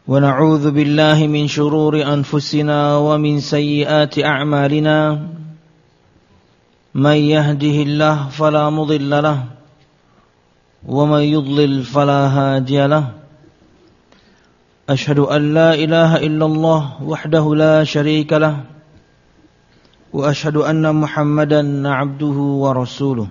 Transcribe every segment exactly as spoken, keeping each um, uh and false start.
ونعوذ بالله من شرور أنفسنا ومن سيئات أعمالنا من يهده الله فلا مضل له ومن يضلل فلا هادي له أشهد أن لا إله إلا الله وحده لا شريك له وأشهد أن محمدا عبده ورسوله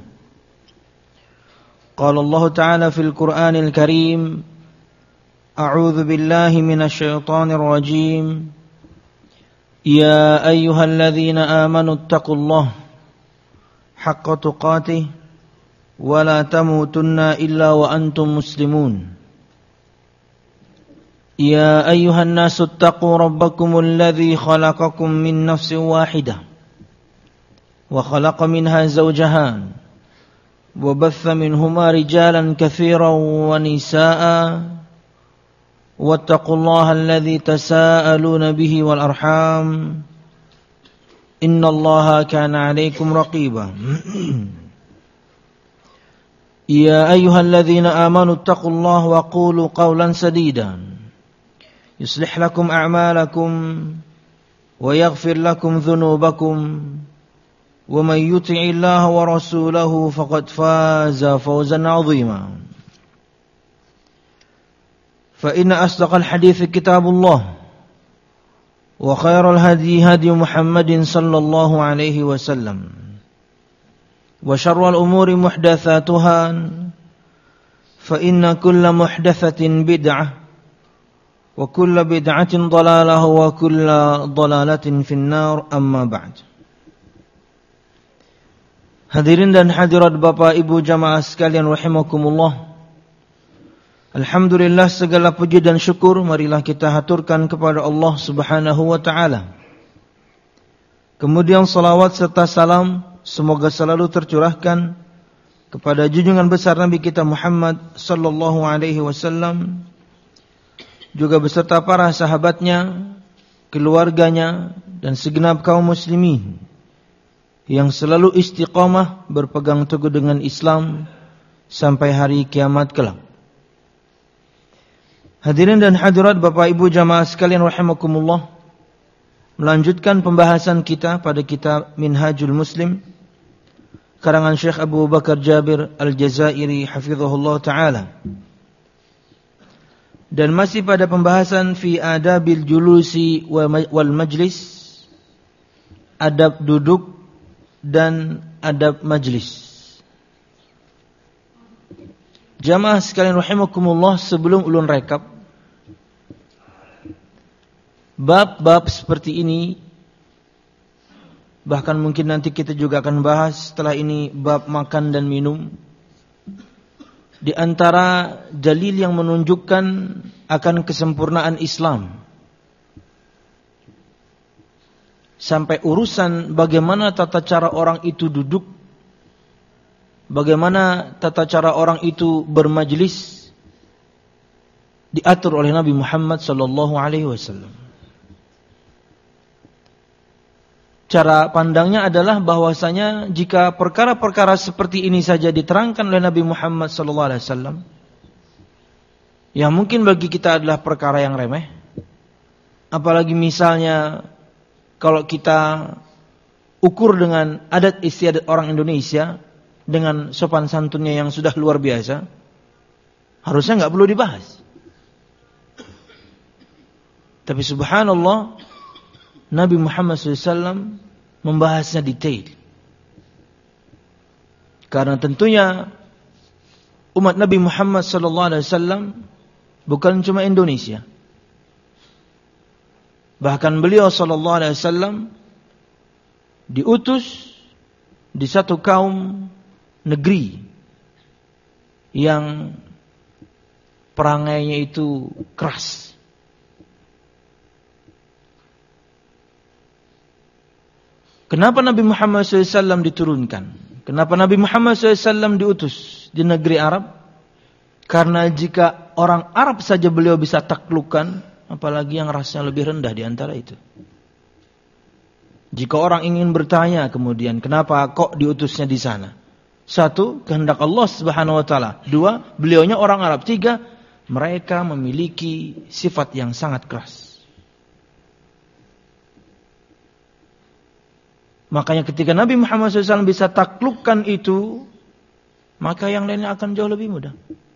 قال الله تعالى في القرآن الكريم أعوذ بالله من الشيطان الرجيم يا أيها الذين آمنوا اتقوا الله حق تقاته ولا تموتن إلا وأنتم مسلمون يا أيها الناس اتقوا ربكم الذي خلقكم من نفس واحدة وخلق منها زوجها وبث منهما رجالا كثيرا ونساء واتقوا الله الذي تساءلون به والأرحام إن الله كان عليكم رقيبا يا أيها الذين آمنوا اتقوا الله وقولوا قولا سديدا يصلح لكم أعمالكم ويغفر لكم ذنوبكم ومن يطع الله ورسوله فقد فاز فوزا عظيما فإن أصدق الحديث كتاب الله وخير الهدي هدي محمد صلى الله عليه وسلم وشر الأمور محدثاتها فإن كل محدثة بدعة وكل بدعة ضلالة وكل ضلالة في النار أما بعد. Hadirin dan hadirat Bapak Ibu jamaah sekalian rahimakumullah. Alhamdulillah, segala puji dan syukur marilah kita haturkan kepada Allah Subhanahu wa taala. Kemudian salawat serta salam semoga selalu tercurahkan kepada junjungan besar Nabi kita Muhammad sallallahu alaihi wasallam, juga beserta para sahabatnya, keluarganya dan segenap kaum muslimin yang selalu istiqamah berpegang teguh dengan Islam sampai hari kiamat kelak. Hadirin dan hadirat Bapak Ibu jamaah sekalian rahimakumullah, melanjutkan pembahasan kita pada kitab Minhajul Muslim karangan Syekh Abu Bakar Jabir Al-Jazairi hafizahullah taala. Dan masih pada pembahasan fi adabil julusi wal majlis, adab duduk dan adab majlis. Jamaah sekalian rahimakumullah, sebelum ulun rekap, bab-bab seperti ini, bahkan mungkin nanti kita juga akan bahas setelah ini bab makan dan minum, di antara dalil yang menunjukkan akan kesempurnaan Islam, sampai urusan bagaimana tata cara orang itu duduk, bagaimana tata cara orang itu bermajlis, diatur oleh Nabi Muhammad sallallahu alaihi wasallam. Cara pandangnya adalah bahwasanya jika perkara-perkara seperti ini saja diterangkan oleh Nabi Muhammad sallallahu alaihi wasallam, yang mungkin bagi kita adalah perkara yang remeh, apalagi misalnya kalau kita ukur dengan adat istiadat orang Indonesia dengan sopan santunnya yang sudah luar biasa, harusnya enggak perlu dibahas. Tapi subhanallah, Nabi Muhammad sallallahu alaihi wasallam membahasnya detail. Karena tentunya umat Nabi Muhammad sallallahu alaihi wasallam bukan cuma Indonesia. Bahkan beliau sallallahu alaihi wasallam diutus di satu kaum negeri yang perangainya itu keras. Kenapa Nabi Muhammad sallallahu alaihi wasallam diturunkan? Kenapa Nabi Muhammad sallallahu alaihi wasallam diutus di negeri Arab? Karena jika orang Arab saja beliau bisa taklukkan, apalagi yang rasanya lebih rendah di antara itu. Jika orang ingin bertanya kemudian, kenapa kok diutusnya di sana? Satu, kehendak Allah Subhanahu wa taala. Dua, beliaunya orang Arab. Tiga, mereka memiliki sifat yang sangat keras. Makanya ketika Nabi Muhammad shallallahu alaihi wasallam bisa taklukkan itu, maka yang lainnya akan jauh lebih mudah.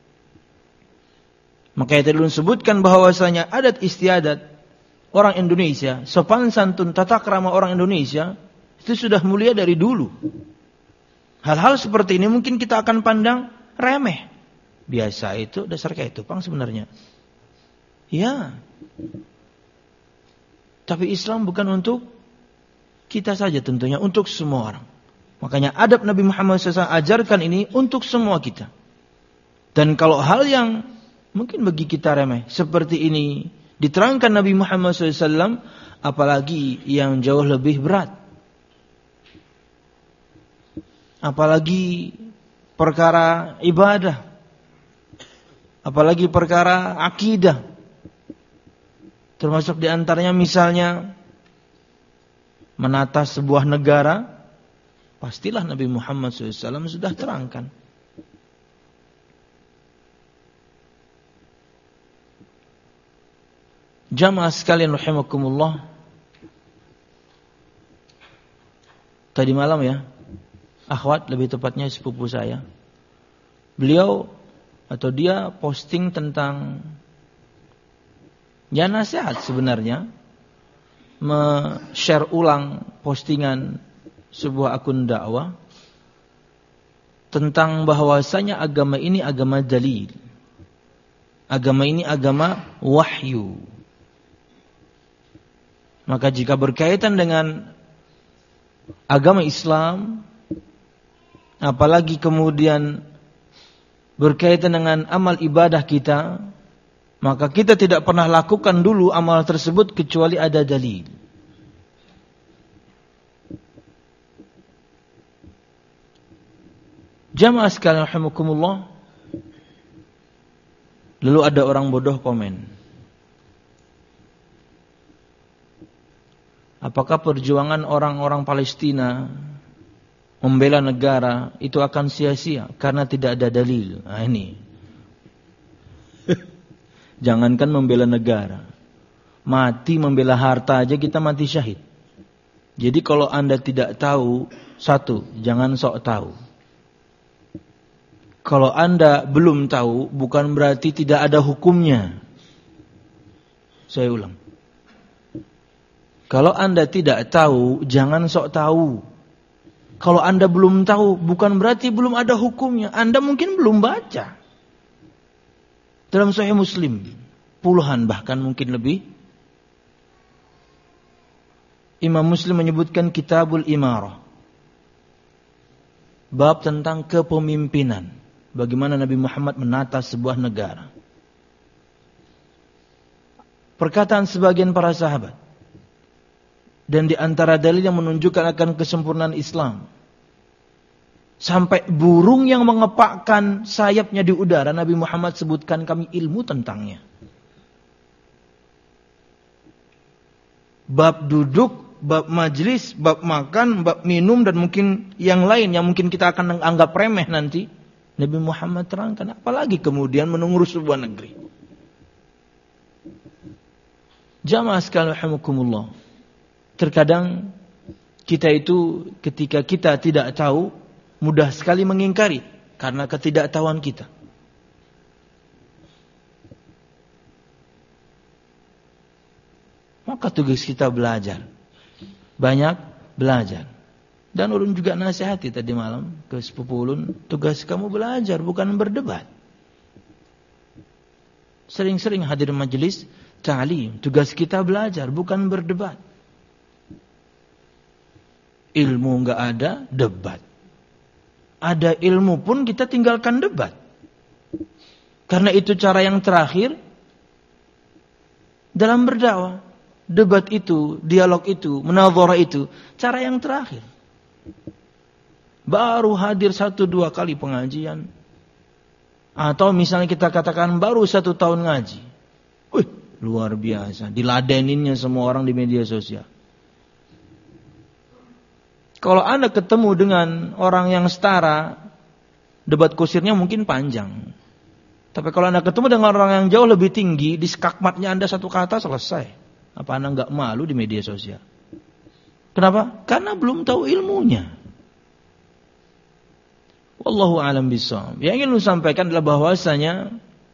Makanya tadi disebutkan bahwasanya adat istiadat orang Indonesia, sopan santun tata krama orang Indonesia itu sudah mulia dari dulu. Hal-hal seperti ini mungkin kita akan pandang remeh. Biasa itu dasar kayak tupang sebenarnya. Ya. Tapi Islam bukan untuk kita saja tentunya, untuk semua orang. Makanya adab Nabi Muhammad shallallahu alaihi wasallam ajarkan ini untuk semua kita. Dan kalau hal yang mungkin bagi kita remeh seperti ini diterangkan Nabi Muhammad shallallahu alaihi wasallam, apalagi yang jauh lebih berat. Apalagi perkara ibadah. Apalagi perkara akidah. Termasuk diantaranya misalnya menata sebuah negara. Pastilah Nabi Muhammad shallallahu alaihi wasallam sudah terangkan. Jamaah sekalian rahimakumullah. Tadi malam ya, akhwat lebih tepatnya sepupu saya, beliau atau dia posting tentang ya nasihat sebenarnya, me-share ulang postingan sebuah akun dakwah tentang bahwasanya agama ini agama dalil, agama ini agama wahyu. Maka jika berkaitan dengan agama Islam, apalagi kemudian berkaitan dengan amal ibadah kita, maka kita tidak pernah lakukan dulu amal tersebut kecuali ada dalil. Jamaah sekalian rahimakumullah. Lalu ada orang bodoh komen, apakah perjuangan orang-orang Palestina membela negara itu akan sia-sia karena tidak ada dalil? Nah ini. Jangankan membela negara, mati membela harta aja kita mati syahid. Jadi kalau Anda tidak tahu, satu, jangan sok tahu. Kalau Anda belum tahu, bukan berarti tidak ada hukumnya. Saya ulang. Kalau Anda tidak tahu, jangan sok tahu. Kalau Anda belum tahu, bukan berarti belum ada hukumnya. Anda mungkin belum baca. Dalam Sahih Muslim, puluhan bahkan mungkin lebih, Imam Muslim menyebutkan Kitabul Imarah, bab tentang kepemimpinan. Bagaimana Nabi Muhammad menata sebuah negara. Perkataan sebagian para sahabat, dan di antara dalil yang menunjukkan akan kesempurnaan Islam, sampai burung yang mengepakkan sayapnya di udara, Nabi Muhammad sebutkan kami ilmu tentangnya. Bab duduk, bab majlis, bab makan, bab minum, dan mungkin yang lain yang mungkin kita akan anggap remeh nanti, Nabi Muhammad terangkan. Apalagi kemudian mengurus sebuah negeri. Jamaah sekalian rahimakumullah. Terkadang kita itu ketika kita tidak tahu, mudah sekali mengingkari karena ketidaktahuan kita. Maka tugas kita belajar. Banyak belajar. Dan ulun juga nasihati tadi malam ke sepupu ulun, tugas kamu belajar bukan berdebat. Sering-sering hadir majelis ta'lim, tugas kita belajar bukan berdebat. Ilmu enggak ada, debat. Ada ilmu pun kita tinggalkan debat. Karena itu cara yang terakhir dalam berdakwah. Debat itu, dialog itu, munadharah itu, cara yang terakhir. Baru hadir satu dua kali pengajian, atau misalnya kita katakan baru satu tahun ngaji, wih luar biasa, diladeninnya semua orang di media sosial. Kalau Anda ketemu dengan orang yang setara, debat kusirnya mungkin panjang. Tapi kalau Anda ketemu dengan orang yang jauh lebih tinggi, di skakmatnya Anda satu kata selesai. Apa Anda enggak malu di media sosial? Kenapa? Karena belum tahu ilmunya. Wallahu a'lam bishawab. Yang ingin lu sampaikan adalah bahwasanya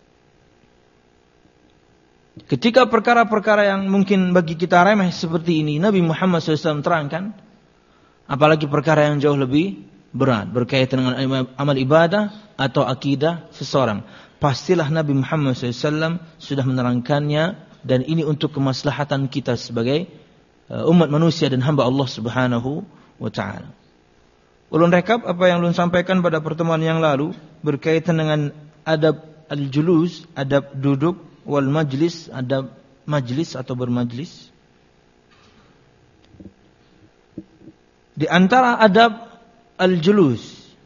ketika perkara-perkara yang mungkin bagi kita remeh seperti ini, Nabi Muhammad shallallahu alaihi wasallam terangkan, apalagi perkara yang jauh lebih berat berkaitan dengan amal ibadah atau akidah seseorang. Pastilah Nabi Muhammad shallallahu alaihi wasallam sudah menerangkannya, dan ini untuk kemaslahatan kita sebagai umat manusia dan hamba Allah Subhanahu wa ta'ala. Ulun rekap apa yang ulun sampaikan pada pertemuan yang lalu berkaitan dengan adab al-julus, adab duduk, wal majlis, adab majlis atau bermajlis. Di antara adab al-julus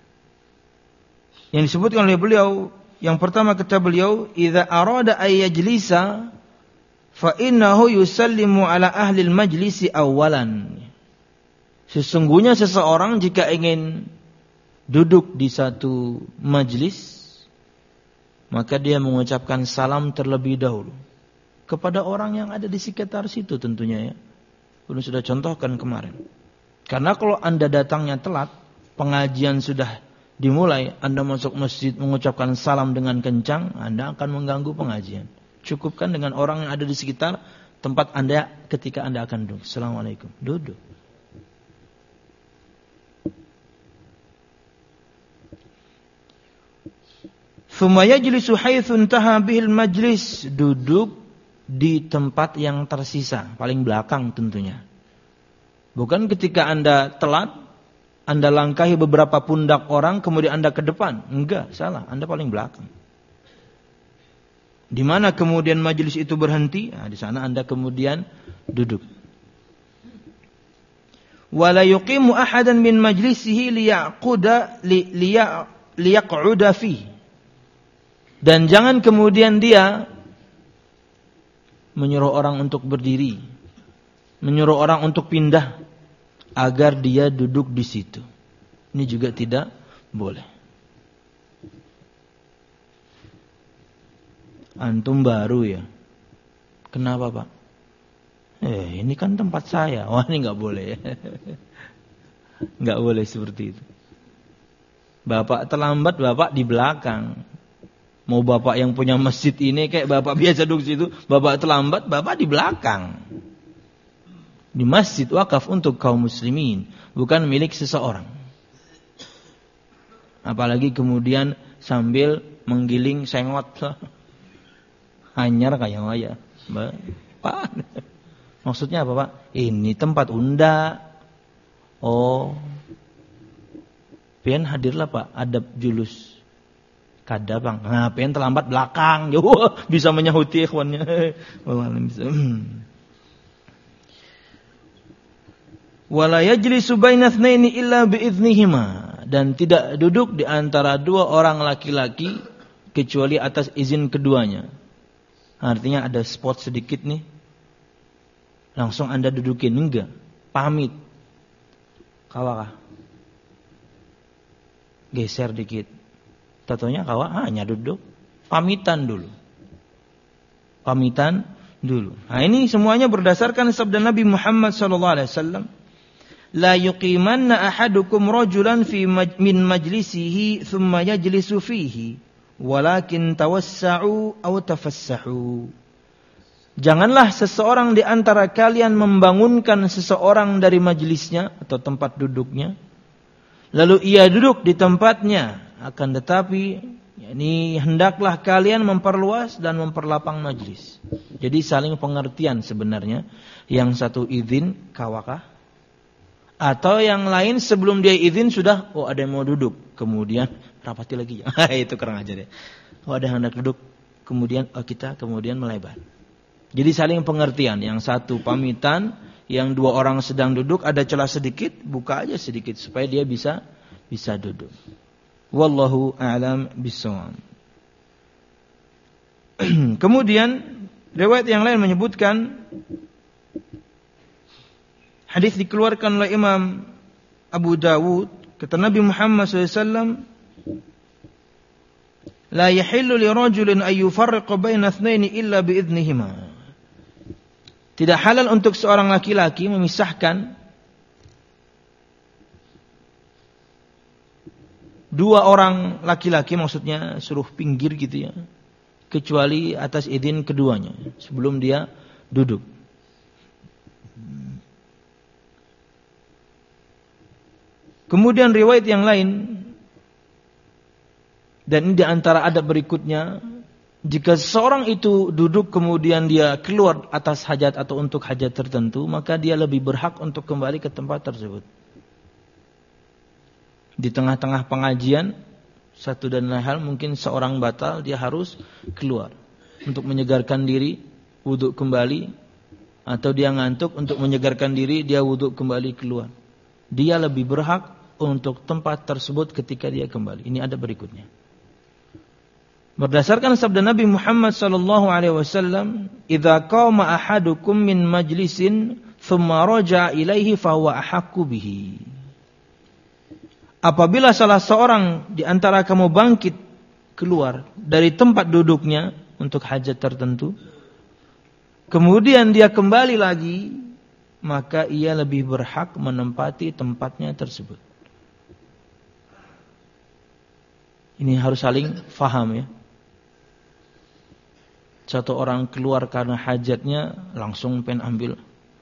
yang disebutkan oleh beliau, yang pertama kata beliau, idza arada ay yajlisa fa innahu yusallimu ala ahli al-majlisi awwalan. Sesungguhnya seseorang jika ingin duduk di satu majlis, maka dia mengucapkan salam terlebih dahulu kepada orang yang ada di sekitar situ tentunya ya. Sudah sudah contohkan kemarin. Karena kalau Anda datangnya telat, pengajian sudah dimulai, Anda masuk masjid mengucapkan salam dengan kencang, Anda akan mengganggu pengajian. Cukupkan dengan orang yang ada di sekitar tempat Anda ketika Anda akan duduk. Assalamualaikum. Duduk. Thumma yajlisu haitsu intaha bihil majlis. Duduk di tempat yang tersisa, paling belakang tentunya. Bukan ketika Anda telat, Anda langkahi beberapa pundak orang, kemudian Anda ke depan. Enggak, salah. Anda paling belakang. Di mana kemudian majelis itu berhenti? Nah, di sana Anda kemudian duduk. Wala yuqimu ahadan min majlisihi liyaquda liyaq'uda fi. Dan jangan kemudian dia menyuruh orang untuk berdiri, menyuruh orang untuk pindah agar dia duduk di situ. Ini juga tidak boleh. Antum baru ya. Kenapa Pak? Eh ini kan tempat saya. Wah ini gak boleh ya. Gak boleh seperti itu. Bapak terlambat, Bapak di belakang. Mau Bapak yang punya masjid ini kayak Bapak biasa duduk situ, Bapak terlambat, Bapak di belakang. Di masjid wakaf untuk kaum muslimin, bukan milik seseorang. Apalagi kemudian sambil menggiling sengot. Anyar kayak waya. Pak. Maksudnya apa, Pak? Ini tempat unda. Oh. Pian hadirlah, Pak, adab julus. Kada, Bang. Nah, pian terlambat belakang. Yo, bisa menyahuti ikhwannya. Wala yajlisu baina itsnaini illa biidznihima. Dan tidak duduk di antara dua orang laki-laki kecuali atas izin keduanya. Artinya ada spot sedikit nih, langsung Anda dudukin. Enggak, pamit. Kawakah? Geser dikit. Tatonya kawak hanya duduk. Pamitan dulu. Pamitan dulu. Nah ini semuanya berdasarkan sabda Nabi Muhammad sallallahu alaihi wasallam. La yuqimanna ahadukum rajulan fi maj- min majlisihi thumma yajlisu fihi. Walakin tawassa'u aw tafassahu. Janganlah seseorang di antara kalian membangunkan seseorang dari majelisnya atau tempat duduknya, lalu ia duduk di tempatnya, akan tetapi yakni hendaklah kalian memperluas dan memperlapang majelis. Jadi saling pengertian sebenarnya. Yang satu izin kawakah, atau yang lain sebelum dia izin sudah, oh ada yang mau duduk, kemudian rapati lagi. Itu kurang ajar ya. Oh ada yang hendak duduk, kemudian oh, kita kemudian melebar. Jadi saling pengertian. Yang satu pamitan, yang dua orang sedang duduk, ada celah sedikit, buka aja sedikit supaya dia bisa bisa duduk. Wallahu a'lam bishawab. Kemudian riwayat yang lain menyebutkan, hadis dikeluarkan oleh Imam Abu Dawud, kata Nabi Muhammad shallallahu alaihi wasallam, La yahillu li rajulin ay yufarriqa baina itsnaini illa bi idznihima. Tidak halal untuk seorang laki-laki memisahkan dua orang laki-laki, maksudnya suruh pinggir gitu ya, kecuali atas izin keduanya sebelum dia duduk. Kemudian riwayat yang lain, dan ini di antara adab berikutnya, jika seorang itu duduk kemudian dia keluar atas hajat atau untuk hajat tertentu, maka dia lebih berhak untuk kembali ke tempat tersebut. Di tengah-tengah pengajian, satu dan lain hal, mungkin seorang batal, dia harus keluar untuk menyegarkan diri, wuduk kembali, atau dia ngantuk untuk menyegarkan diri, dia wuduk kembali keluar. Dia lebih berhak untuk tempat tersebut ketika dia kembali. Ini ada berikutnya. Berdasarkan sabda Nabi Muhammad sallallahu alaihi wasallam, "Idza qama ahadukum min majlisin thumma raja'a ilaihi fa huwa ahaqqu bihi." Apabila salah seorang di antara kamu bangkit keluar dari tempat duduknya untuk hajat tertentu, kemudian dia kembali lagi, maka ia lebih berhak menempati tempatnya tersebut. Ini harus saling faham ya. Satu orang keluar karena hajatnya, langsung pengen ambil.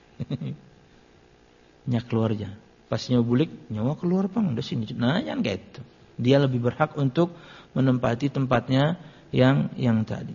Nyak keluar aja. Pas nyobulik, nyawa keluar bang, udah sini. Nah, yang kayak itu. Dia lebih berhak untuk menempati tempatnya yang yang tadi.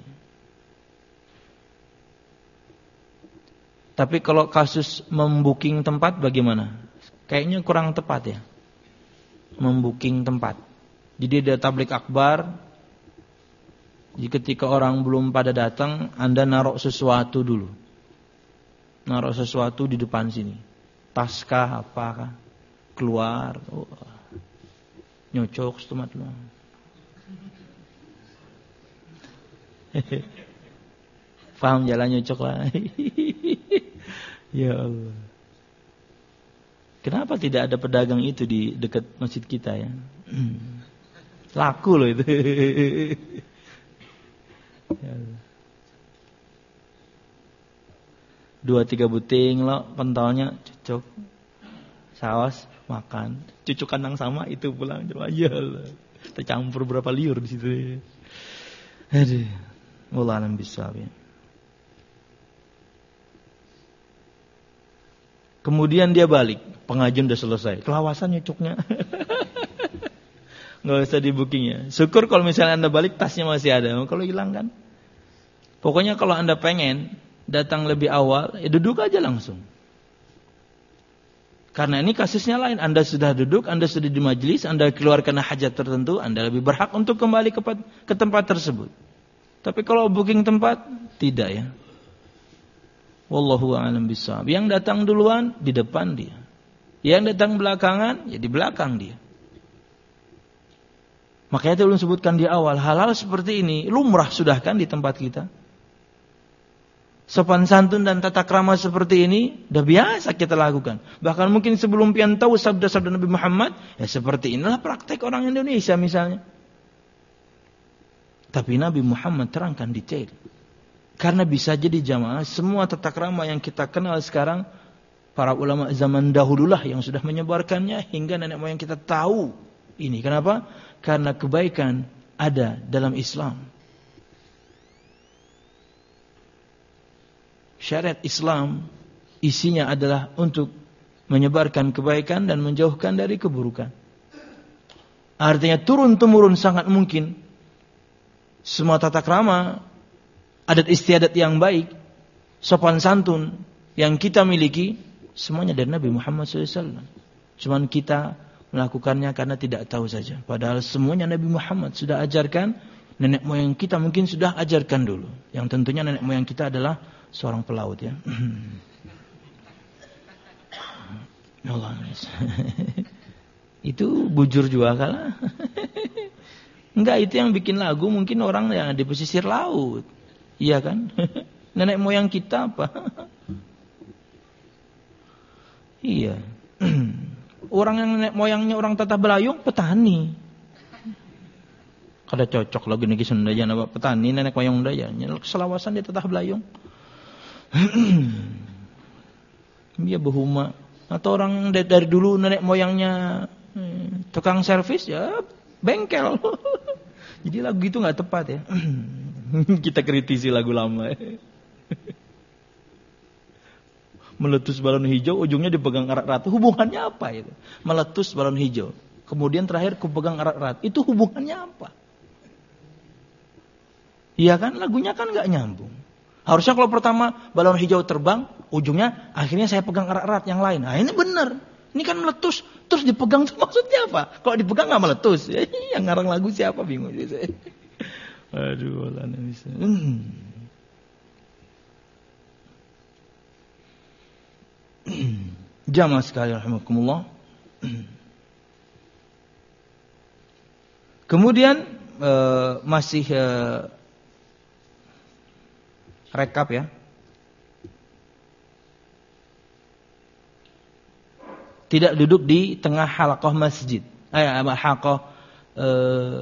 Tapi kalau kasus membooking tempat bagaimana? Kayaknya kurang tepat ya. Membooking tempat. Jadi ada tablik akbar. Jadi ketika orang belum pada datang, Anda naruh sesuatu dulu. Naruh sesuatu di depan sini. Taskah, apakah? Keluar. Oh. Nyocok setemat lu. Paham jalan nyocok lah. Ya Allah. Kenapa tidak ada pedagang itu di dekat masjid kita ya? Laku loh itu. Dua tiga buting lo pentolnya cocok, saus makan, cucuk kandang sama itu pulang coba ya Allah, tercampur berapa liur di situ. Aduh, wallah alam bisawab ya. Kemudian dia balik, pengajian udah selesai, kelawasan nyucuknya. Nggak usah di booking ya. Syukur kalau misalnya Anda balik tasnya masih ada. Kalau hilang kan, pokoknya kalau Anda pengen datang lebih awal, ya duduk aja langsung. Karena ini kasusnya lain. Anda sudah duduk, Anda sudah di majelis, Anda keluar karena hajat tertentu, Anda lebih berhak untuk kembali ke, ke tempat tersebut. Tapi kalau booking tempat, tidak ya. Wallahu a'lam bishawab. Yang datang duluan di depan dia. Yang datang belakangan ya di belakang dia. Makanya itu belum sebutkan di awal, hal-hal seperti ini lumrah sudah kan di tempat kita. Sopan santun dan tata krama seperti ini udah biasa kita lakukan. Bahkan mungkin sebelum pian tahu sabda-sabda Nabi Muhammad, ya seperti inilah praktek orang Indonesia misalnya. Tapi Nabi Muhammad terangkan detail. Karena bisa jadi jamaah, semua tata krama yang kita kenal sekarang, para ulama zaman dahululah yang sudah menyebarkannya hingga nenek moyang kita tahu ini. Kenapa? Karena kebaikan ada dalam Islam. Syariat Islam isinya adalah untuk menyebarkan kebaikan dan menjauhkan dari keburukan. Artinya turun-temurun sangat mungkin semua tata krama, adat istiadat yang baik, sopan santun yang kita miliki, semuanya dari Nabi Muhammad shallallahu alaihi wasallam. Cuman kita melakukannya karena tidak tahu saja. Padahal semuanya Nabi Muhammad sudah ajarkan, nenek moyang kita mungkin sudah ajarkan dulu. Yang tentunya nenek moyang kita adalah seorang pelaut ya. Allah. Itu bujur juga kalah. Enggak, itu yang bikin lagu mungkin orang yang di pesisir laut. Iya kan? Nenek moyang kita apa? Iya. Orang yang nenek moyangnya orang Tata Belayung petani. Kada cocok lagi niki Sundayan apa petani nenek moyang Sundayan. Selawasan dia tetah belayong. Dia behuma. Atau orang dari dulu nenek moyangnya tukang servis ya bengkel. Jadi lagu itu nggak tepat ya. Kita kritisi lagu lama. Meletus balon hijau, ujungnya dipegang erat-erat. Hubungannya apa itu? Meletus balon hijau. Kemudian terakhir kupegang erat-erat. Itu hubungannya apa? Iya kan, lagunya kan nggak nyambung. Harusnya kalau pertama balon hijau terbang, ujungnya akhirnya saya pegang erat-erat yang lain. Nah ini benar. Ini kan meletus, terus dipegang itu maksudnya apa? Kalau dipegang nggak meletus. Yang ngarang lagu siapa bingung. Aduh, Allah bisa. Hmm. Jamaah sekalian rahimakumullah. Kemudian uh, masih uh, rekap ya. Tidak duduk di tengah halaqah masjid. Eh, halaqah eh,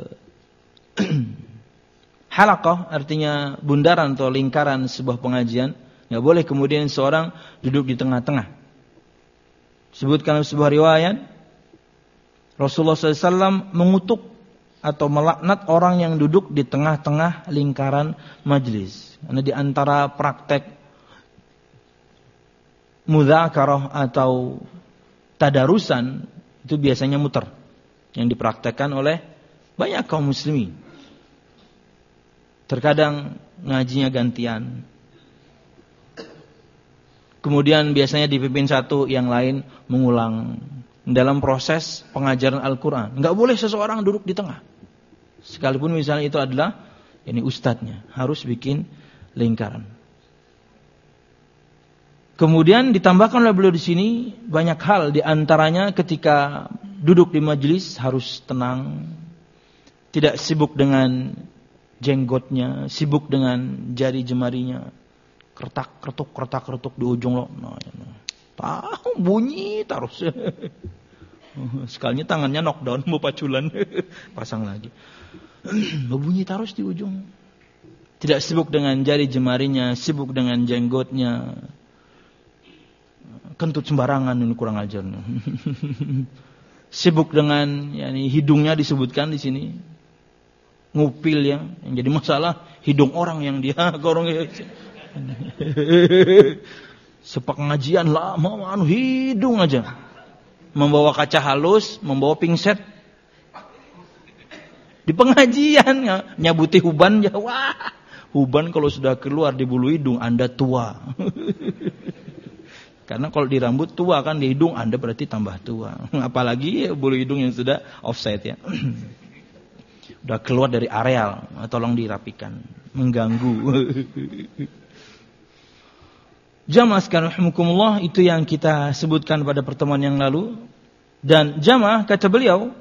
halaqah artinya bundaran atau lingkaran sebuah pengajian. Enggak boleh kemudian seorang duduk di tengah-tengah. Sebutkan sebuah riwayat Rasulullah shallallahu alaihi wasallam mengutuk atau melaknat orang yang duduk di tengah-tengah lingkaran majlis. Karena di antara praktek mudzakarah atau tadarusan itu biasanya muter yang dipraktekkan oleh banyak kaum muslimin. Terkadang ngajinya gantian. Kemudian biasanya dipimpin satu, yang lain mengulang. Dalam proses pengajaran Al-Quran enggak boleh seseorang duduk di tengah. Sekalipun misalnya itu adalah ini ustadznya, harus bikin lingkaran. Kemudian ditambahkan oleh beliau di sini banyak hal, di antaranya ketika duduk di majelis harus tenang, tidak sibuk dengan jenggotnya, sibuk dengan jari jemarinya, kertak kertuk kertak kertuk di ujung lo, nah, nah. Tahu bunyi terus. Sekalinya tangannya knockdown, mau paculan, pasang lagi, bunyi terus di ujung. Tidak sibuk dengan jari jemarinya, sibuk dengan jenggotnya. Kentut sembarangan, ini kurang ajar. Sibuk dengan yani hidungnya disebutkan di sini. Ngupil ya, yang jadi masalah hidung orang yang dia gorong. Sepengajian lama anu hidung aja. Membawa kaca halus, membawa pingset. Di pengajian ya, nyabuti huban ya. Wah, huban kalau sudah keluar di bulu hidung Anda tua. Karena kalau di rambut tua kan, di hidung Anda berarti tambah tua. Apalagi bulu hidung yang sudah offset ya. Udah keluar dari areal, tolong dirapikan. Mengganggu. Jamaah sekalian rahimakumullah, itu yang kita sebutkan pada pertemuan yang lalu. Dan jamaah, kata beliau,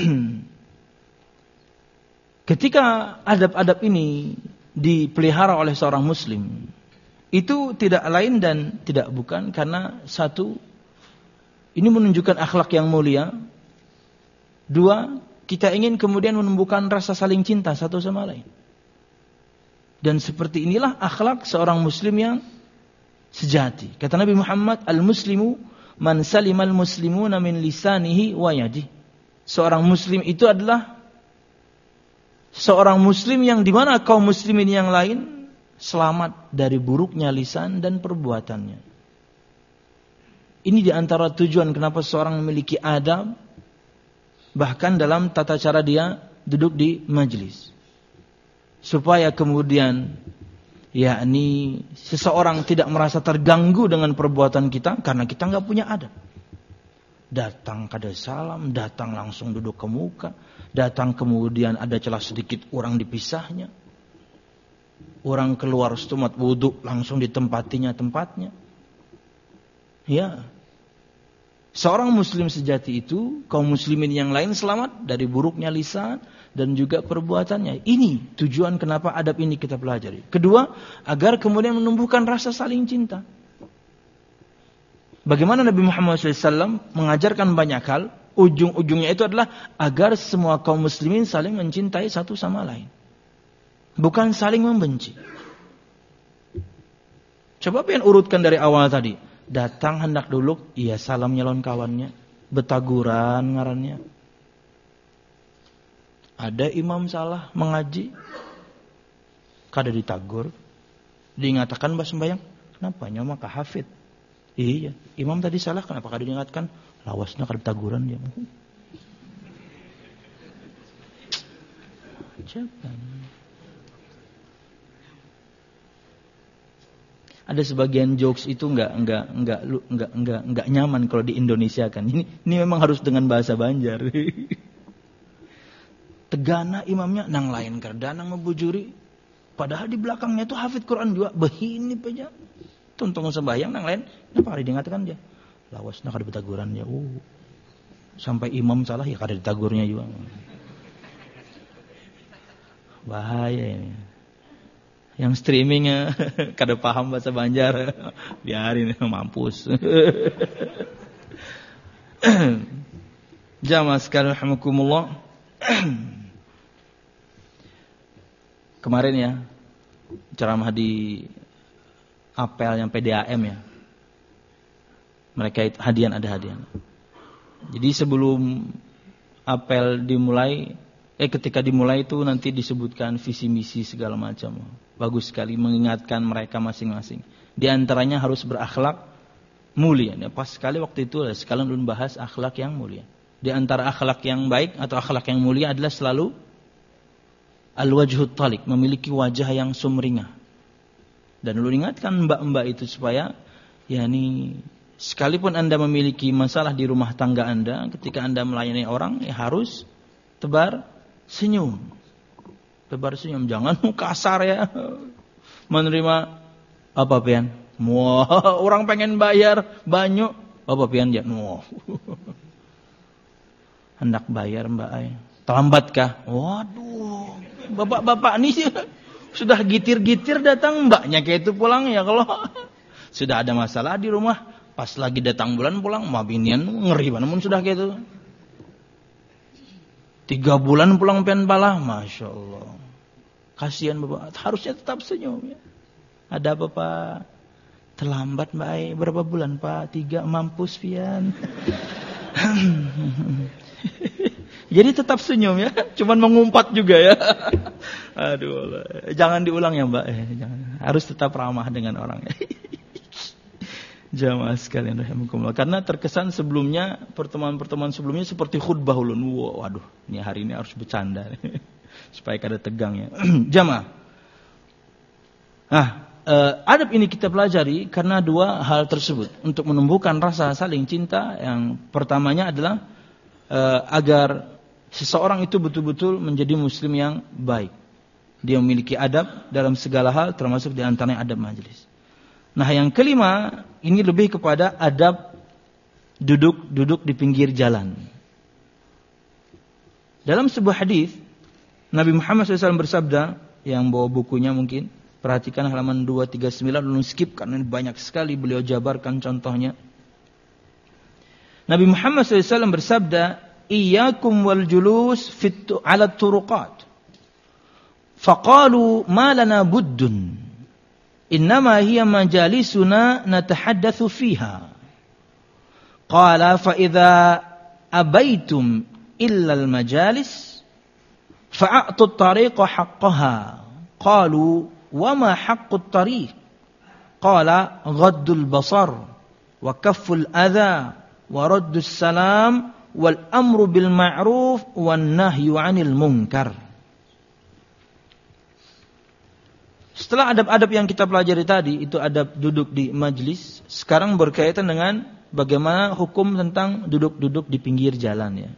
ketika adab-adab ini dipelihara oleh seorang muslim, itu tidak lain dan tidak bukan karena satu, ini menunjukkan akhlak yang mulia. Dua, kita ingin kemudian menumbuhkan rasa saling cinta satu sama lain. Dan seperti inilah akhlak seorang muslim yang sejati. Kata Nabi Muhammad, al-muslimu man salimal muslimuna min lisanihi wa yadihi. Seorang muslim itu adalah seorang muslim yang dimana kaum muslimin yang lain selamat dari buruknya lisan dan perbuatannya. Ini diantara tujuan kenapa seorang memiliki adab, bahkan dalam tata cara dia duduk di majlis. Supaya kemudian, yakni seseorang tidak merasa terganggu dengan perbuatan kita, karena kita nggak punya adab. Datang kada salam, datang langsung duduk ke muka, datang kemudian ada celah sedikit orang dipisahnya. Orang keluar setumat wudhu langsung ditempatinya tempatnya. Ya. Seorang muslim sejati itu, kaum muslimin yang lain selamat dari buruknya lisan dan juga perbuatannya. Ini tujuan kenapa adab ini kita pelajari. Kedua, agar kemudian menumbuhkan rasa saling cinta. Bagaimana Nabi Muhammad shallallahu alaihi wasallam mengajarkan banyak hal, ujung-ujungnya itu adalah agar semua kaum muslimin saling mencintai satu sama lain. Bukan saling membenci. Coba pengen urutkan dari awal tadi. Datang hendak dulu, iya salam nyalon kawannya. Betaguran ngarannya. Ada imam salah mengaji. Kada ditagur. Diingatkan mbak sembahyang. Kenapa? Nyama kahafid. Iya, imam tadi salah, kenapa kada diingatkan? Lawasnya kada taguran dia. Jangan. Ada sebagian jokes itu enggak enggak enggak enggak enggak enggak nyaman kalau di Indonesia kan. Ini ini memang harus dengan bahasa Banjar. Tegana imamnya nang lain kerda nang membujuri. Padahal di belakangnya itu hafid Quran juga. Begini aja. Tuntung sembahyang nang lain. Kenapa kada diingatkan dia? Lawasnya kada betaguran dia. Uh. Sampai imam salah ya kada ditagurnya juga. Bahaya ini. Yang streamingnya kada paham bahasa Banjar. Biarin mampus. Jamaah sekalian rahimakumullah. Kemarin ya ceramah di apel yang P D A M ya. Mereka hadiah ada hadiah. Jadi sebelum apel dimulai, eh ketika dimulai itu nanti disebutkan visi misi segala macam. Bagus sekali mengingatkan mereka masing-masing. Di antaranya harus berakhlak mulia. Ya, pas sekali waktu itu sekalian belum bahas akhlak yang mulia. Di antara akhlak yang baik atau akhlak yang mulia adalah selalu al-wajhut talik, memiliki wajah yang sumringah. Dan lu ingatkan mbak-mbak itu supaya yakni sekalipun Anda memiliki masalah di rumah tangga Anda, ketika Anda melayani orang ya harus tebar senyum. Tebar senyum, jangan kasar ya. Menerima apa pian? Wah, orang pengen bayar banyak. Apa pian ya? Wah. Hendak bayar mbak ay. Terlambat kah? Waduh. Bapak-bapak nih sudah gitir-gitir datang mbaknya kayak itu pulang ya kalau sudah ada masalah di rumah pas lagi datang bulan pulang mabinian ngeri namun sudah kayak itu tiga bulan pulang pian pala masya Allah kasihan bapak harusnya tetap senyum ya. Ada apa pak terlambat mbak ay. Berapa bulan pak? Tiga mampus pian. Jadi tetap senyum ya, cuman mengumpat juga ya. Aduh, Allah. Jangan diulang ya mbak, eh, jangan. Harus tetap ramah dengan orang. Jamaah sekalian rahimakumullah. Karena terkesan sebelumnya pertemuan-pertemuan sebelumnya seperti khutbah ulun. Wow, waduh, ini hari ini harus bercanda supaya kada tegang ya. Jamaah. Nah, eh, adab ini kita pelajari karena dua hal tersebut untuk menumbuhkan rasa saling cinta. Yang pertamanya adalah eh, agar seseorang itu betul-betul menjadi muslim yang baik. Dia memiliki adab dalam segala hal termasuk di antaranya adab majelis. Nah yang kelima ini lebih kepada adab duduk-duduk di pinggir jalan. Dalam sebuah hadis Nabi Muhammad shallallahu alaihi wasallam bersabda, yang bawa bukunya mungkin perhatikan halaman dua ratus tiga puluh sembilan, lalu skip karena banyak sekali beliau jabarkan contohnya. Nabi Muhammad shallallahu alaihi wasallam bersabda, Iyyakum wal julus fit ala turuqat. Faqalu ma lana buddun. Innama hiya majalisuna natahaddatsu fiha. Qala fa idza abaitum illa al majalis fa'atu at-tariqa haqqaha. Qalu wa ma haqqu at-tariq? Qala ghaddul basar wa kafful adha wa raddus salam wal amru bil ma'ruf wan nahyu 'anil munkar. Setelah adab-adab yang kita pelajari tadi, itu adab duduk di majlis, sekarang berkaitan dengan bagaimana hukum tentang duduk-duduk di pinggir jalan ya.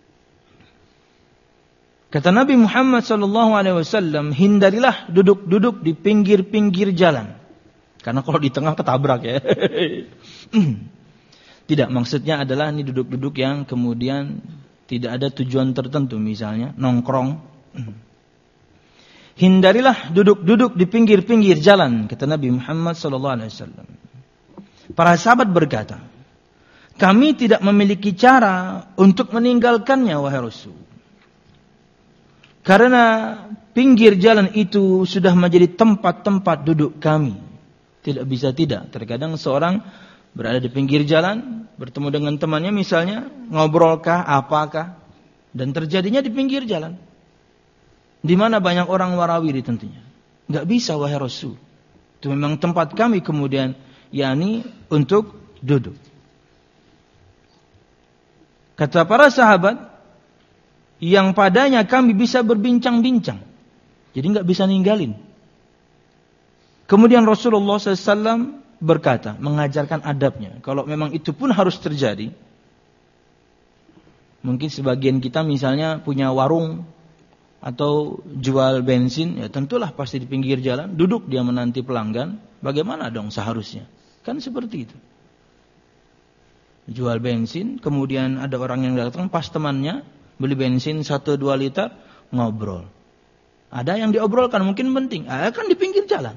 Kata Nabi Muhammad sallallahu alaihi wasallam, hindarilah duduk-duduk di pinggir-pinggir jalan. Karena kalau di tengah ketabrak ya. Tidak, maksudnya adalah ini duduk-duduk yang kemudian tidak ada tujuan tertentu, misalnya nongkrong. Hindarilah duduk-duduk di pinggir-pinggir jalan, kata Nabi Muhammad sallallahu alaihi wasallam. Para sahabat berkata, Kami tidak memiliki cara untuk meninggalkannya, wahai Rasul. Karena pinggir jalan itu sudah menjadi tempat-tempat duduk kami. Tidak bisa tidak. Terkadang seorang berada di pinggir jalan, bertemu dengan temannya misalnya, ngobrolkah, apakah, dan terjadinya di pinggir jalan. Di mana banyak orang warawiri tentunya. Enggak bisa, wahai Rasul. Itu memang tempat kami kemudian, yakni untuk duduk. Kata para sahabat, yang padanya kami bisa berbincang-bincang. Jadi enggak bisa ninggalin. Kemudian Rasulullah shallallahu alaihi wasallam berkata, mengajarkan adabnya. Kalau memang itu pun harus terjadi. Mungkin sebagian kita misalnya punya warung atau jual bensin, ya tentulah pasti di pinggir jalan, duduk dia menanti pelanggan. Bagaimana dong seharusnya? Kan seperti itu. Jual bensin, kemudian ada orang yang datang pas temannya beli bensin satu dua liter, ngobrol. Ada yang diobrolkan mungkin penting, ah, kan di pinggir jalan.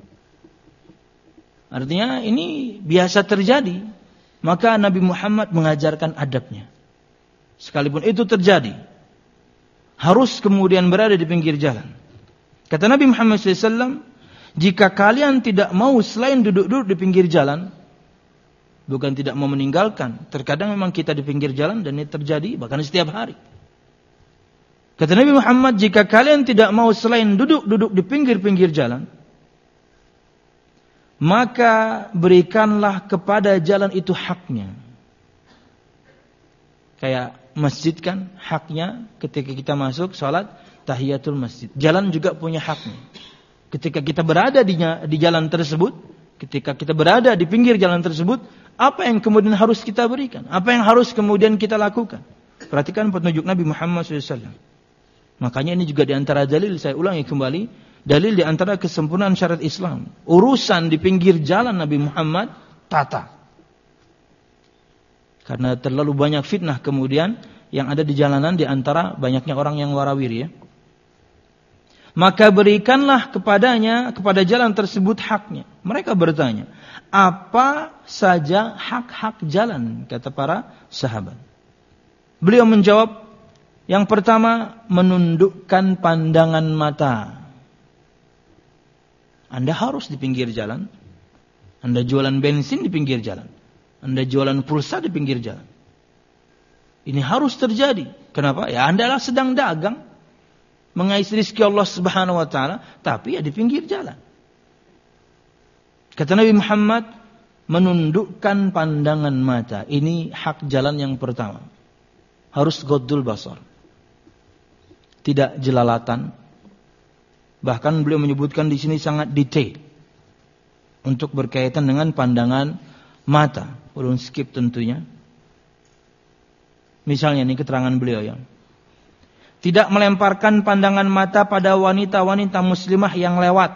Artinya ini biasa terjadi. Maka Nabi Muhammad mengajarkan adabnya. Sekalipun itu terjadi, harus kemudian berada di pinggir jalan. Kata Nabi Muhammad shallallahu alaihi wasallam, jika kalian tidak mau selain duduk-duduk di pinggir jalan, bukan tidak mau meninggalkan. Terkadang memang kita di pinggir jalan dan ini terjadi bahkan setiap hari. Kata Nabi Muhammad, jika kalian tidak mau selain duduk-duduk di pinggir-pinggir jalan, maka berikanlah kepada jalan itu haknya. Kayak masjid kan haknya ketika kita masuk salat tahiyatul masjid. Jalan juga punya haknya. Ketika kita berada di, di jalan tersebut, ketika kita berada di pinggir jalan tersebut, apa yang kemudian harus kita berikan? Apa yang harus kemudian kita lakukan? Perhatikan petunjuk Nabi Muhammad shallallahu alaihi wasallam. Makanya ini juga diantara dalil, saya ulangi kembali, dalil diantara kesempurnaan syariat Islam. Urusan di pinggir jalan Nabi Muhammad tata. Karena terlalu banyak fitnah kemudian yang ada di jalanan diantara banyaknya orang yang warawiri ya. Maka berikanlah kepadanya, kepada jalan tersebut haknya. Mereka bertanya, apa saja hak-hak jalan? Kata para sahabat. Beliau menjawab, yang pertama, menundukkan pandangan mata. Anda harus di pinggir jalan. Anda jualan bensin di pinggir jalan. Anda jualan pulsa di pinggir jalan. Ini harus terjadi. Kenapa? Ya Anda lah sedang dagang, mengais rezeki Allah Subhanahu wa taala, tapi ya di pinggir jalan. Kata Nabi Muhammad, menundukkan pandangan mata. Ini hak jalan yang pertama. Harus ghaddul basar. Tidak jelalatan. Bahkan beliau menyebutkan di sini sangat detail untuk berkaitan dengan pandangan mata. Ulun skip tentunya. Misalnya ini keterangan beliau ya. Tidak melemparkan pandangan mata pada wanita-wanita muslimah yang lewat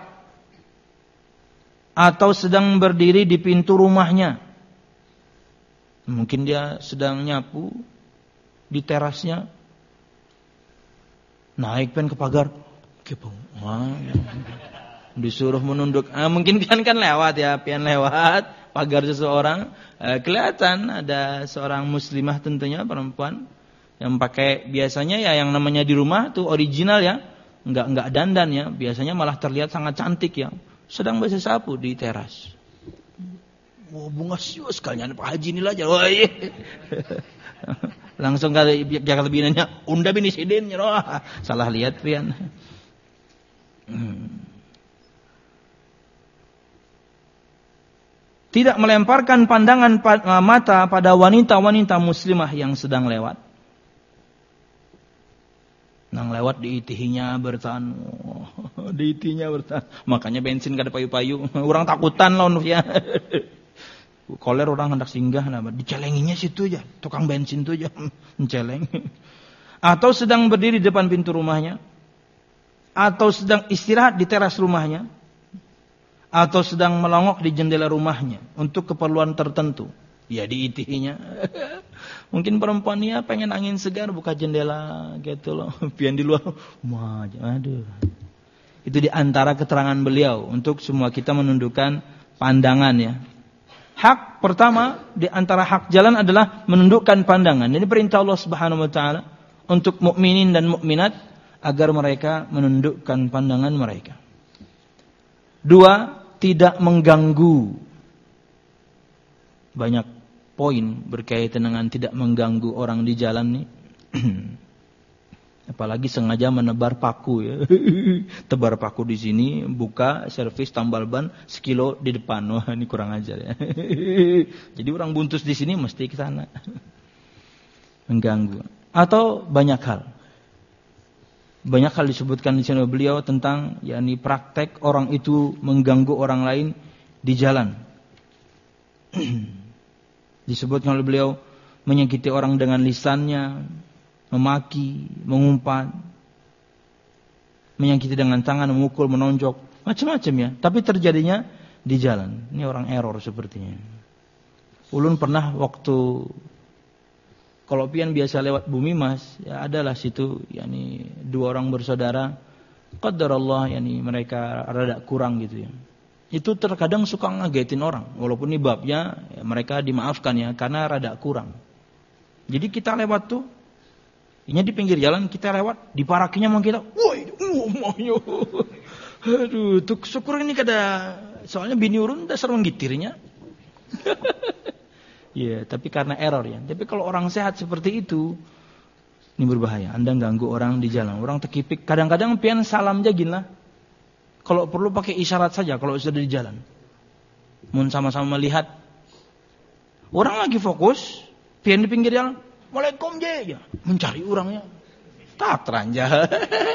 atau sedang berdiri di pintu rumahnya. Mungkin dia sedang nyapu di terasnya, naik pen ke pagar, kepung, wah, disuruh menunduk. Ah, mungkin pian kan lewat ya, pian lewat pagar seseorang, eh, kelihatan ada seorang muslimah tentunya perempuan yang pakai biasanya ya yang namanya di rumah tuh original ya, enggak enggak dandan ya, biasanya malah terlihat sangat cantik ya, sedang bersapu di teras. Wah, bunga sius sekalian Pak Haji inilah aja. Wah, iya. Langsung kali jaga binanya unda bini sidin ya, salah lihat pian. Hmm. Tidak melemparkan pandangan mata pada wanita-wanita muslimah yang sedang lewat. Nang lewat diitihinya bertahan, oh, diitihinya bertahan. Makanya bensin kada payu-payu. Orang takutan lawan ya. Koler orang hendak singgah, nah, dicelenginya situ aja. Tukang bensin itu aja menceleng. Atau sedang berdiri di depan pintu rumahnya. Atau sedang istirahat di teras rumahnya. Atau sedang melongok di jendela rumahnya untuk keperluan tertentu. Ya diitihinya. Mungkin perempuannya pengen angin segar buka jendela gitu loh. Pian di luar. Wah, aduh. Itu di antara keterangan beliau untuk semua kita menundukkan pandangan ya. Hak pertama di antara hak jalan adalah menundukkan pandangan. Ini perintah Allah Subhanahu wa taala untuk mukminin dan mukminat agar mereka menundukkan pandangan mereka. Dua, tidak mengganggu. Banyak poin berkaitan dengan tidak mengganggu orang di jalan nih. Apalagi sengaja menebar paku ya. Tebar paku di sini, buka servis tambal ban sekilo di depan. Wah, ini kurang ajar ya. Jadi orang buntus di sini mesti ke sana. Mengganggu. Atau banyak hal. Banyak hal disebutkan di sini beliau tentang yakni praktek orang itu mengganggu orang lain di jalan. Disebutkan oleh beliau menyakiti orang dengan lisannya, memaki, mengumpat, menyakiti dengan tangan, memukul, menonjok, macam-macam ya. Tapi terjadinya di jalan. Ini orang error sepertinya. Ulun pernah waktu kalau pian biasa lewat Bumi Mas, ya adalah situ, yakni dua orang bersaudara, qadarullah, yakni mereka rada kurang gitu ya. Itu terkadang suka ngagetin orang, walaupun ini babnya ya, mereka dimaafkan ya, karena rada kurang. Jadi kita lewat tuh, ini di pinggir jalan kita lewat, diparakinya mau kita, woi, ngomongnya, aduh, tuh syukur ini kada, soalnya bini urun dasar menggitirnya. Ya, tapi karena error ya. Tapi kalau orang sehat seperti itu, ini berbahaya. Anda ganggu orang di jalan, orang terkipik. Kadang-kadang pian salam jagin lah. Kalau perlu pakai isyarat saja kalau sudah di jalan. Mun sama-sama melihat orang lagi fokus, pian di pinggir jalan, Waalaikum je, ya. Mencari orangnya. Tak teranja.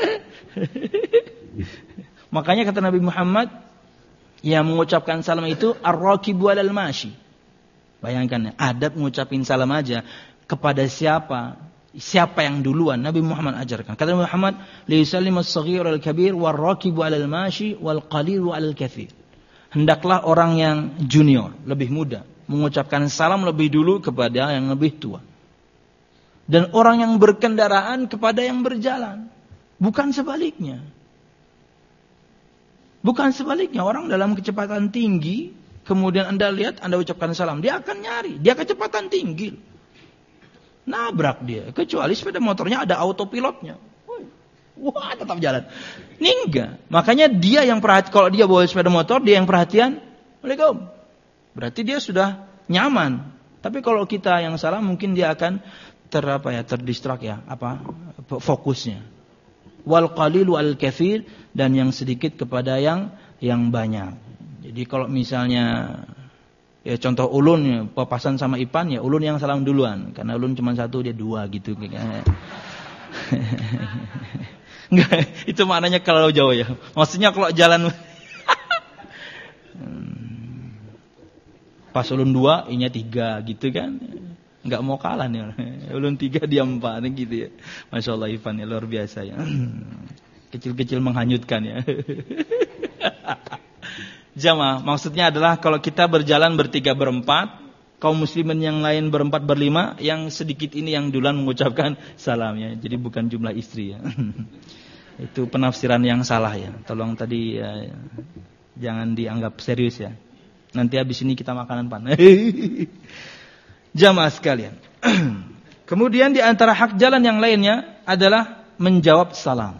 Makanya kata Nabi Muhammad yang mengucapkan salam itu ar-rakibu 'alal mashi. Bayangkan ya, adab mengucapin salam aja kepada siapa? Siapa yang duluan? Nabi Muhammad ajarkan. Kata Nabi Muhammad, "La yusallimu as-saghir 'alal kabir war-rakibu 'alal mashi wal qalilu 'alal katsir." Hendaklah orang yang junior, lebih muda, mengucapkan salam lebih dulu kepada yang lebih tua. Dan orang yang berkendaraan kepada yang berjalan. Bukan sebaliknya. Bukan sebaliknya, orang dalam kecepatan tinggi kemudian Anda lihat, Anda ucapkan salam, dia akan nyari. Dia kecepatan tinggi. Nabrak dia. Kecuali sepeda motornya ada autopilotnya. Wah, tetap jalan. Ini enggak. Makanya dia yang perhatian, kalau dia bawa sepeda motor, dia yang perhatian. Waalaikumsalam. Berarti dia sudah nyaman. Tapi kalau kita yang salah, mungkin dia akan ter apa ya, terdistrak ya, apa fokusnya. Wal qalilu al katsir, dan yang sedikit kepada yang yang banyak. Jadi kalau misalnya ya contoh ulun ya, papasan sama Ipan ya ulun yang salam duluan karena ulun cuma satu dia dua gitu. Enggak, itu maknanya kalau jauh ya. Maksudnya kalau jalan pas ulun dua, inya tiga gitu kan. Enggak mau kalah nih. Ulun tiga dia empat gitu ya. Masya Allah Ipan ya luar biasa ya. Kecil-kecil menghanyutkan ya. Jamaah, maksudnya adalah kalau kita berjalan bertiga berempat, kaum muslimin yang lain berempat berlima, yang sedikit ini yang duluan mengucapkan salamnya. Jadi bukan jumlah istri ya. Itu penafsiran yang salah ya. Tolong tadi ya, jangan dianggap serius ya. Nanti habis ini kita makanan pan. Jamaah sekalian. Kemudian di antara hak jalan yang lainnya adalah menjawab salam.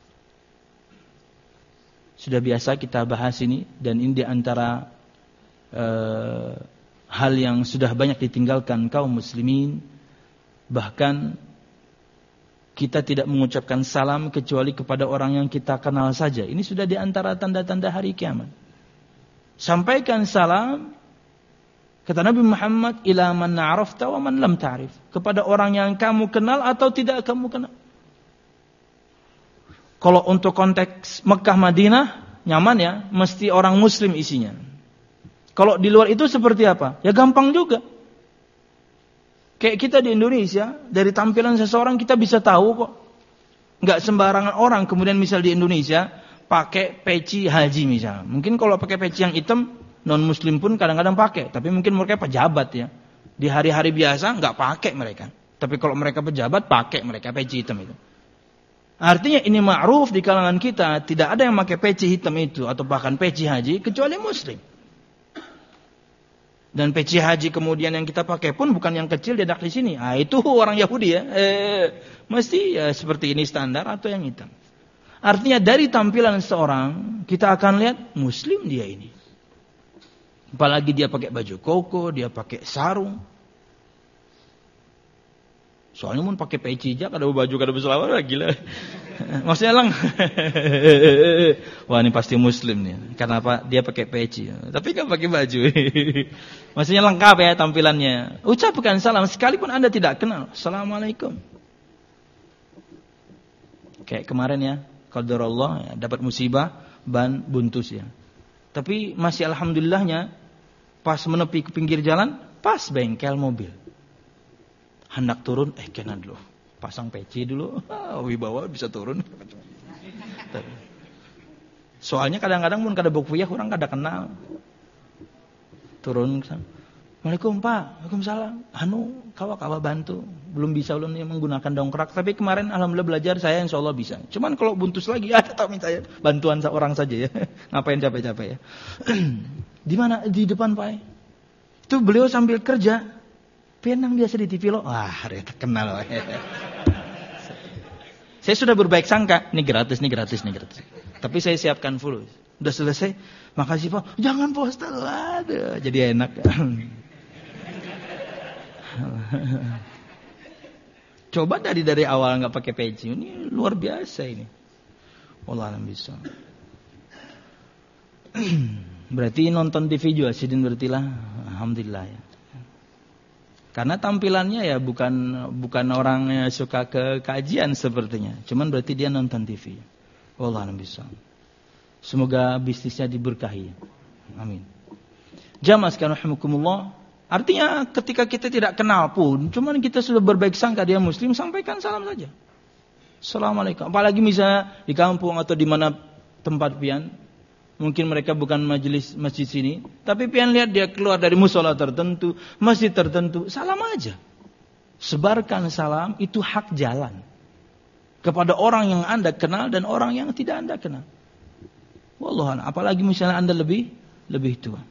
Sudah biasa kita bahas ini, dan ini di antara uh, hal yang sudah banyak ditinggalkan kaum muslimin. Bahkan kita tidak mengucapkan salam kecuali kepada orang yang kita kenal saja. Ini sudah di antara tanda-tanda hari kiamat. Sampaikan salam, kata Nabi Muhammad, ila man arafta wa man lam ta'rif, kepada orang yang kamu kenal atau tidak kamu kenal. Kalau untuk konteks Mekah Madinah nyaman ya, mesti orang muslim isinya. Kalau di luar itu seperti apa? Ya gampang juga. Kayak kita di Indonesia, dari tampilan seseorang kita bisa tahu kok. Enggak sembarangan orang kemudian misal di Indonesia pakai peci haji misalnya. Mungkin kalau pakai peci yang hitam, non muslim pun kadang-kadang pakai, tapi mungkin mereka pejabat ya. Di hari-hari biasa enggak pakai mereka. Tapi kalau mereka pejabat pakai mereka peci hitam itu. Artinya ini ma'ruf di kalangan kita, tidak ada yang pakai peci hitam itu atau bahkan peci haji kecuali muslim. Dan peci haji kemudian yang kita pakai pun bukan yang kecil dia di sini. Ah itu orang Yahudi ya. Eh, mesti ya seperti ini standar atau yang hitam. Artinya dari tampilan seorang kita akan lihat muslim dia ini. Apalagi dia pakai baju koko, dia pakai sarung. Soalnya mun pakai peci aja kada baju kada berselawar gila. Maksudnya lang. Wah ini pasti muslim nih. Karena apa? Dia pakai peci. Tapi kan pakai baju. Maksudnya lengkap ya tampilannya. Ucapkan salam sekalipun Anda tidak kenal. Assalamualaikum. Kayak kemarin ya, qadarullah ya, dapat musibah ban buntus ya. Tapi masih alhamdulillahnya pas menepi ke pinggir jalan, pas bengkel mobil. Hendak turun, eh kena dulu. Pasang peci dulu, ah, wibawa bisa turun. Soalnya kadang-kadang pun kada bokfuyah orang kada kenal. Turun, Assalamualaikum Pak, Waalaikumsalam. Anu, kawa-kawa bantu. Belum bisa ulun menggunakan dongkrak, tapi kemarin alhamdulillah belajar saya insyaallah bisa. Cuman kalau buntus lagi, ya tetap minta ya. Bantuan seorang saja ya. Ngapain capek-capek ya. Di mana? Di depan Pak. Itu beliau sambil kerja. Penang biasa di T V lo. Wah, terkenal. Saya sudah berbaik sangka, ini gratis, ini gratis, ini gratis. Tapi saya siapkan full. Udah selesai, makasih Pak. Jangan Pak Ustaz, ada. Jadi enak. Coba dari dari awal nggak pakai peci, ini luar biasa ini. Wallah alam bisa. Berarti nonton T V juga sidin berarti lah. Alhamdulillah ya. Karena tampilannya ya bukan bukan orang yang suka ke kajian sepertinya. Cuman berarti dia nonton T V. Wallah alam bisa. Semoga bisnisnya diberkahi. Amin. Jamaah sekalian rahimakumullah. Artinya ketika kita tidak kenal pun, cuman kita sudah berbaik sangka dia muslim, sampaikan salam saja. Assalamualaikum. Apalagi misalnya di kampung atau di mana tempat pian, mungkin mereka bukan majelis masjid sini, tapi pian lihat dia keluar dari musola tertentu, masjid tertentu, salam aja. Sebarkan salam, itu hak jalan kepada orang yang Anda kenal dan orang yang tidak Anda kenal. Wallahualam. Apalagi misalnya Anda lebih lebih tua.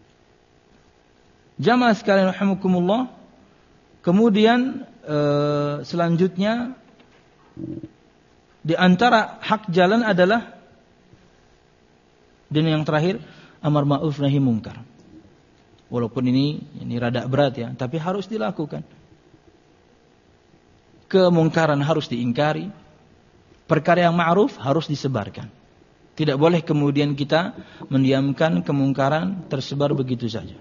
Jamaah sekalian rahimakumullah. Kemudian eh, selanjutnya di antara hak jalan adalah, dan yang terakhir amar ma'ruf nahi mungkar. Walaupun ini ini rada berat ya, tapi harus dilakukan. Kemungkaran harus diingkari. Perkara yang ma'ruf harus disebarkan. Tidak boleh kemudian kita mendiamkan kemungkaran tersebar begitu saja.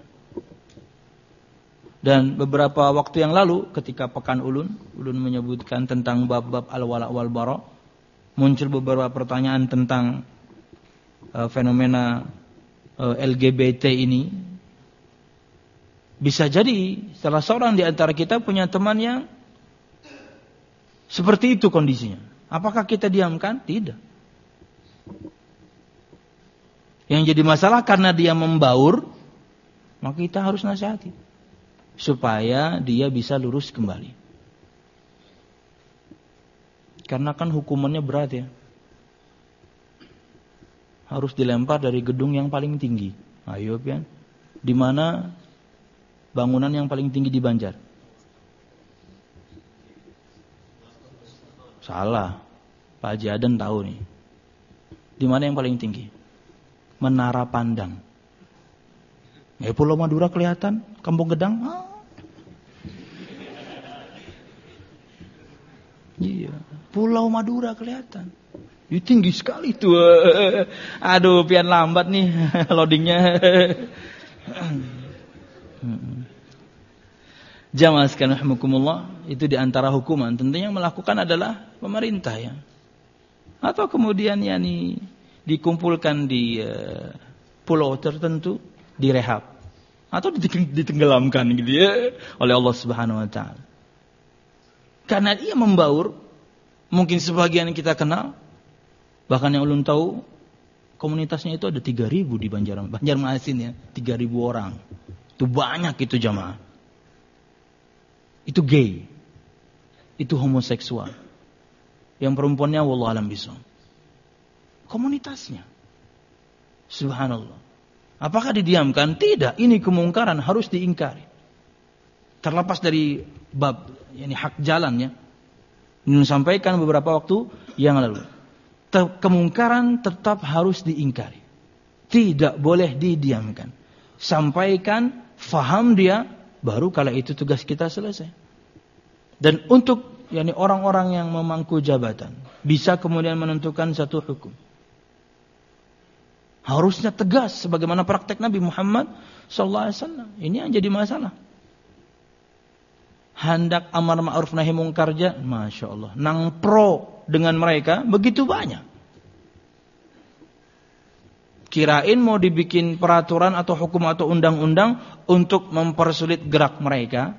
Dan beberapa waktu yang lalu ketika pekan ulun, ulun menyebutkan tentang bab-bab al-wala' wal bara', muncul beberapa pertanyaan tentang uh, fenomena uh, L G B T ini. Bisa jadi salah seorang di antara kita punya teman yang seperti itu kondisinya. Apakah kita diamkan? Tidak. Yang jadi masalah karena dia membaur, maka kita harus nasihati supaya dia bisa lurus kembali. Karena kan hukumannya berat ya. Harus dilempar dari gedung yang paling tinggi. Ayo pian. Di mana bangunan yang paling tinggi di Banjar? Salah. Pak Haji Aden tahu nih. Di mana yang paling tinggi? Menara Pandang. Eh Pulau Madura kelihatan, Kampung Gedang. Ah. Iya, Pulau Madura kelihatan. Ini tinggi sekali tuh. Aduh, pian lambat nih loadingnya. Jamaah sekalian rahimakumullah, itu di antara hukuman tentunya yang melakukan adalah pemerintah ya. Atau kemudian yakni dikumpulkan di uh, pulau tertentu, direhab atau ditenggelamkan gitu ya oleh Allah Subhanahu wa taala. Karena dia membaur, mungkin sebagian yang kita kenal, bahkan yang ulun tahu komunitasnya itu ada tiga ribu di Banjar Banjarmasin ya, tiga ribu orang. Itu banyak itu jamaah. Itu gay. Itu homoseksual. Yang perempuannya wallahu alam bisa. Komunitasnya. Subhanallah. Apakah didiamkan? Tidak, ini kemungkaran harus diingkari. Terlepas dari bab yani hak jalannya, ini sampaikan beberapa waktu yang lalu. Kemungkaran tetap harus diingkari. Tidak boleh didiamkan. Sampaikan, faham dia, baru kala itu tugas kita selesai. Dan untuk yani orang-orang yang memangku jabatan bisa kemudian menentukan satu hukum. Harusnya tegas sebagaimana praktek Nabi Muhammad sallallahu alaihi wasallam. Ini yang jadi masalah. Hendak amar ma'ruf nahi mungkar aja, Masya Allah, nang pro dengan mereka begitu banyak. Kirain mau dibikin peraturan atau hukum atau undang-undang untuk mempersulit gerak mereka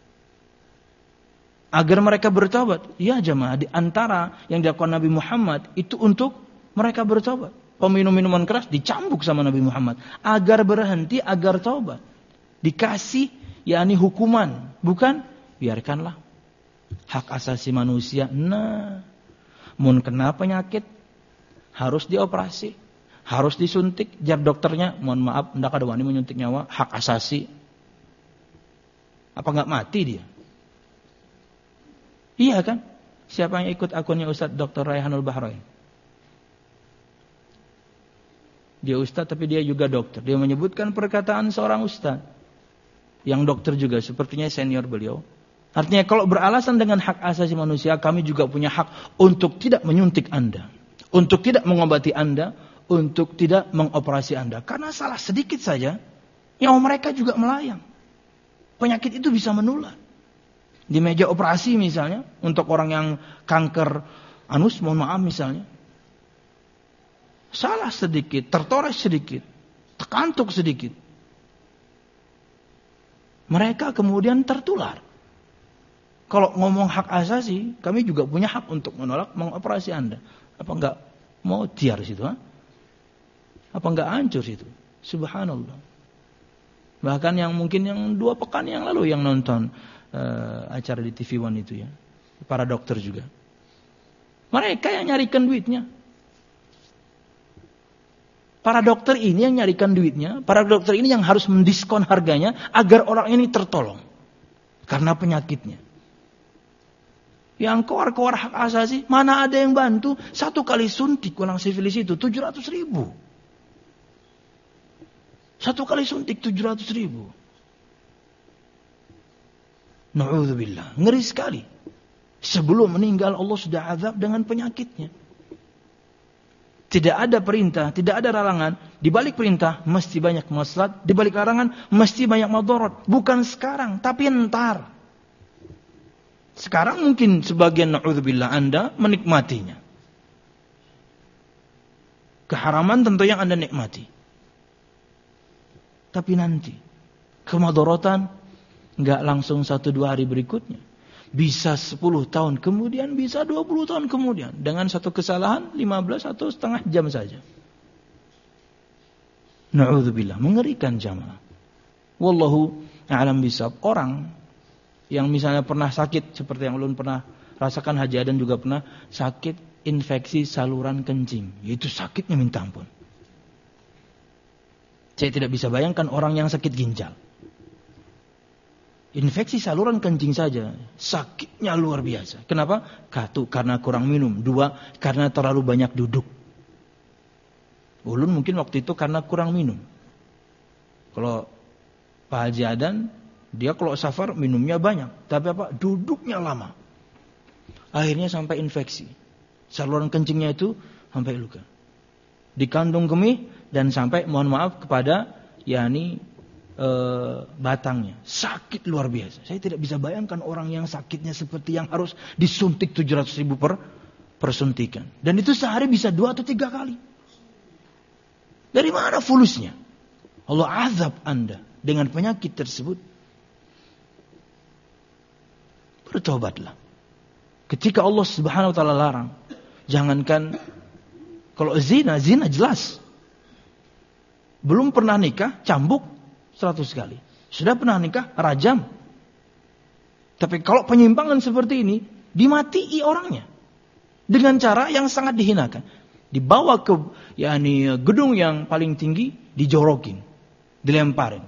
agar mereka bertobat. Ya jemaah, di antara yang dilakukan Nabi Muhammad itu untuk mereka bertobat. Peminum minuman keras dicambuk sama Nabi Muhammad agar berhenti, agar taubat. Dikasih yakni hukuman, bukan biarkanlah hak asasi manusia. Nah, mun kena penyakit harus dioperasi, harus disuntik. Jab dokternya, mohon maaf, ndak ada wani menyuntik nyawa, hak asasi. Apa enggak mati dia? Iya kan? Siapa yang ikut akunnya Ustadz doktor Raihanul Bahrain? Dia ustadz tapi dia juga dokter. Dia menyebutkan perkataan seorang ustadz yang dokter juga, sepertinya senior beliau. Artinya kalau beralasan dengan hak asasi manusia, kami juga punya hak untuk tidak menyuntik Anda, untuk tidak mengobati Anda, untuk tidak mengoperasi Anda. Karena salah sedikit saja, nyawa mereka juga melayang. Penyakit itu bisa menular. Di meja operasi misalnya, untuk orang yang kanker anus, mohon maaf misalnya, salah sedikit, tertoreh sedikit, terkantuk sedikit, mereka kemudian tertular. Kalau ngomong hak asasi, kami juga punya hak untuk menolak mengoperasi Anda. Apa enggak mau tiar situ? Ha? Apa enggak hancur situ? Subhanallah. Bahkan yang mungkin yang dua pekan yang lalu yang nonton uh, acara di T V One itu ya, para dokter juga. Mereka yang nyarikan duitnya. Para dokter ini yang nyarikan duitnya, para dokter ini yang harus mendiskon harganya agar orang ini tertolong karena penyakitnya. Yang keluar-keluar hak asasi, mana ada yang bantu? Satu kali suntik orang sifilis itu tujuh ratus ribu. Satu kali suntik tujuh ratus ribu. Na'udzubillah. Ngeri sekali. Sebelum meninggal Allah sudah azab dengan penyakitnya. Tidak ada perintah, tidak ada larangan. Di balik perintah mesti banyak maslahat, di balik larangan mesti banyak madarat. Bukan sekarang, tapi entar. Sekarang mungkin sebagian na'udzubillah Anda menikmatinya. Keharaman tentu yang Anda nikmati. Tapi nanti kemadaratan enggak langsung satu dua hari berikutnya. Bisa sepuluh tahun kemudian, bisa dua puluh tahun kemudian. Dengan satu kesalahan lima belas atau setengah jam saja. Na'udzubillah, mengerikan jamaah. Wallahu a'lam bishawab. Orang yang misalnya pernah sakit, seperti yang ulun pernah rasakan, Haji Adan juga pernah sakit infeksi saluran kencing. Itu sakitnya minta ampun. Saya tidak bisa bayangkan orang yang sakit ginjal. Infeksi saluran kencing saja, sakitnya luar biasa. Kenapa? Satu, karena kurang minum. Dua, karena terlalu banyak duduk. Ulun mungkin waktu itu karena kurang minum. Kalau Pak Haji Adan, dia kalau safar minumnya banyak. Tapi apa? Duduknya lama. Akhirnya sampai infeksi. Saluran kencingnya itu sampai luka. Di kandung kemih dan sampai, mohon maaf, kepada yakni E, batangnya. Sakit luar biasa. Saya tidak bisa bayangkan orang yang sakitnya seperti yang harus disuntik tujuh ratus ribu per persuntikan. Dan itu sehari bisa dua atau tiga kali. Dari mana fulusnya? Allah azab Anda dengan penyakit tersebut. Bertobatlah. Ketika Allah subhanahu wa ta'ala larang, jangankan kalau zina, zina jelas. Belum pernah nikah, cambuk seratus kali. Sudah pernah nikah, rajam. Tapi kalau penyimpangan seperti ini, dimatii orangnya. Dengan cara yang sangat dihinakan. Dibawa ke yakni gedung yang paling tinggi, dijorokin, dilemparin.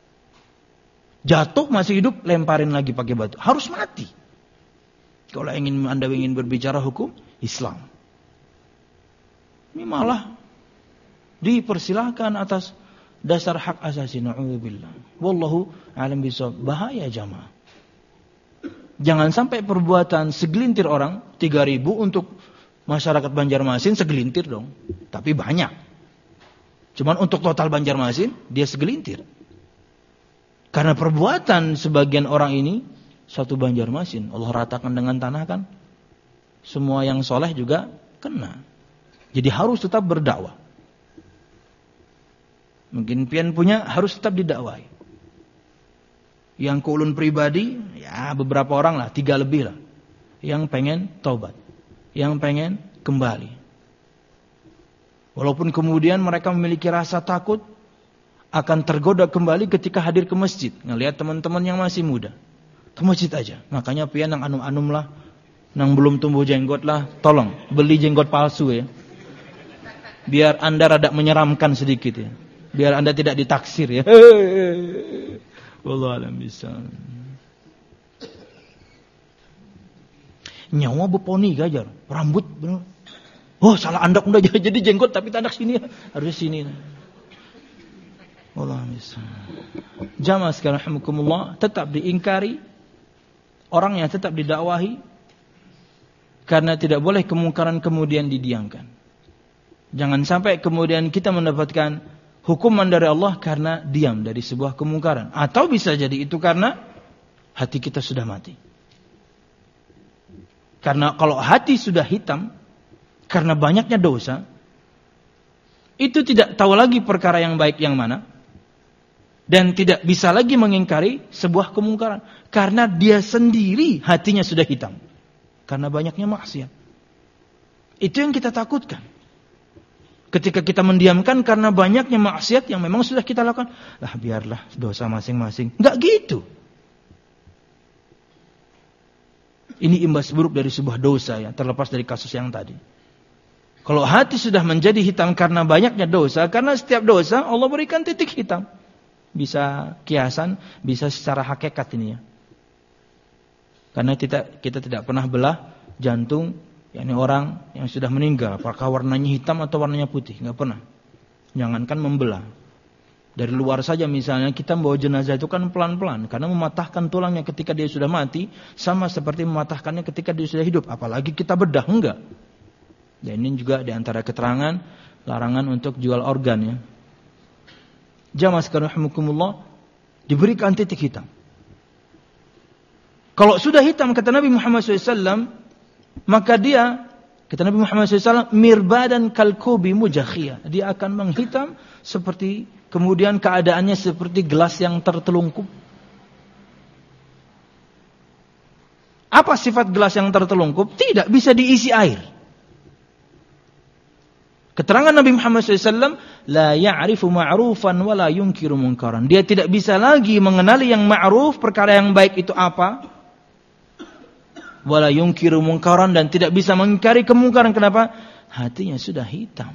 Jatuh masih hidup, lemparin lagi pakai batu. Harus mati. Kalau ingin Anda ingin berbicara hukum Islam. Ini malah dipersilahkan atas dasar hak asasi. Na'udzubillah. Wallahu a'lam bishawab. Bahaya jamaah. Jangan sampai perbuatan segelintir orang, tiga ribu untuk masyarakat Banjarmasin segelintir dong. Tapi banyak. Cuman untuk total Banjarmasin, dia segelintir. Karena perbuatan sebagian orang ini, satu Banjarmasin. Allah ratakan dengan tanah kan. Semua yang soleh juga kena. Jadi harus tetap berdakwah. Mungkin pian punya harus tetap didakwai. Yang keulun pribadi, ya beberapa orang lah, tiga lebih lah. Yang pengen taubat. Yang pengen kembali. Walaupun kemudian mereka memiliki rasa takut, akan tergoda kembali ketika hadir ke masjid. Ngelihat teman-teman yang masih muda. Ke masjid aja. Makanya pian yang anum-anum lah, yang belum tumbuh jenggot lah, tolong beli jenggot palsu ya. Biar Anda rada menyeramkan sedikit ya. Biar Anda tidak ditaksir ya. Wallahu a'lam bishawab. Nyawa beponi gajar, rambut benar. Oh, salah andak udah jadi jenggot tapi tandak sini harus sini. Wallahu a'lam bishawab. Jamaah sekalian rahimakumullah, tetap diingkari, orangnya tetap didakwahi karena tidak boleh kemungkaran kemudian didiamkan. Jangan sampai kemudian kita mendapatkan hukuman dari Allah karena diam dari sebuah kemungkaran. Atau bisa jadi itu karena hati kita sudah mati. Karena kalau hati sudah hitam, karena banyaknya dosa, itu tidak tahu lagi perkara yang baik yang mana. Dan tidak bisa lagi mengingkari sebuah kemungkaran. Karena dia sendiri hatinya sudah hitam. Karena banyaknya maksiat. Itu yang kita takutkan. Ketika kita mendiamkan karena banyaknya maksiat yang memang sudah kita lakukan. Lah biarlah dosa masing-masing. Enggak gitu. Ini imbas buruk dari sebuah dosa ya. Terlepas dari kasus yang tadi. Kalau hati sudah menjadi hitam karena banyaknya dosa. Karena setiap dosa Allah berikan titik hitam. Bisa kiasan, bisa secara hakikat ini ya. Karena kita, kita tidak pernah belah jantung. Yakni orang yang sudah meninggal, apakah warnanya hitam atau warnanya putih? Enggak pernah. Jangankan membelah. Dari luar saja misalnya kita membawa jenazah itu kan pelan-pelan. Karena mematahkan tulangnya ketika dia sudah mati, sama seperti mematahkannya ketika dia sudah hidup. Apalagi kita bedah, enggak. Dan ini juga di antara keterangan, larangan untuk jual organ ya. Jamaah sekalian rahimakumullah, diberikan titik hitam. Kalau sudah hitam, kata Nabi Muhammad shallallahu alaihi wasallam, maka dia, kata Nabi Muhammad shallallahu alaihi wasallam, mirbadan kalkubi mujakhiyah. Dia akan menghitam seperti, kemudian keadaannya seperti gelas yang tertelungkup. Apa sifat gelas yang tertelungkup? Tidak bisa diisi air. Keterangan Nabi Muhammad shallallahu alaihi wasallam, la ya'rifu ma'rufan wa la yunkiru munkaran. Dia tidak bisa lagi mengenali yang ma'ruf, perkara yang baik itu apa, wala yunkiru munkaran, dan tidak bisa mengingkari kemungkaran. Kenapa? Hatinya sudah hitam.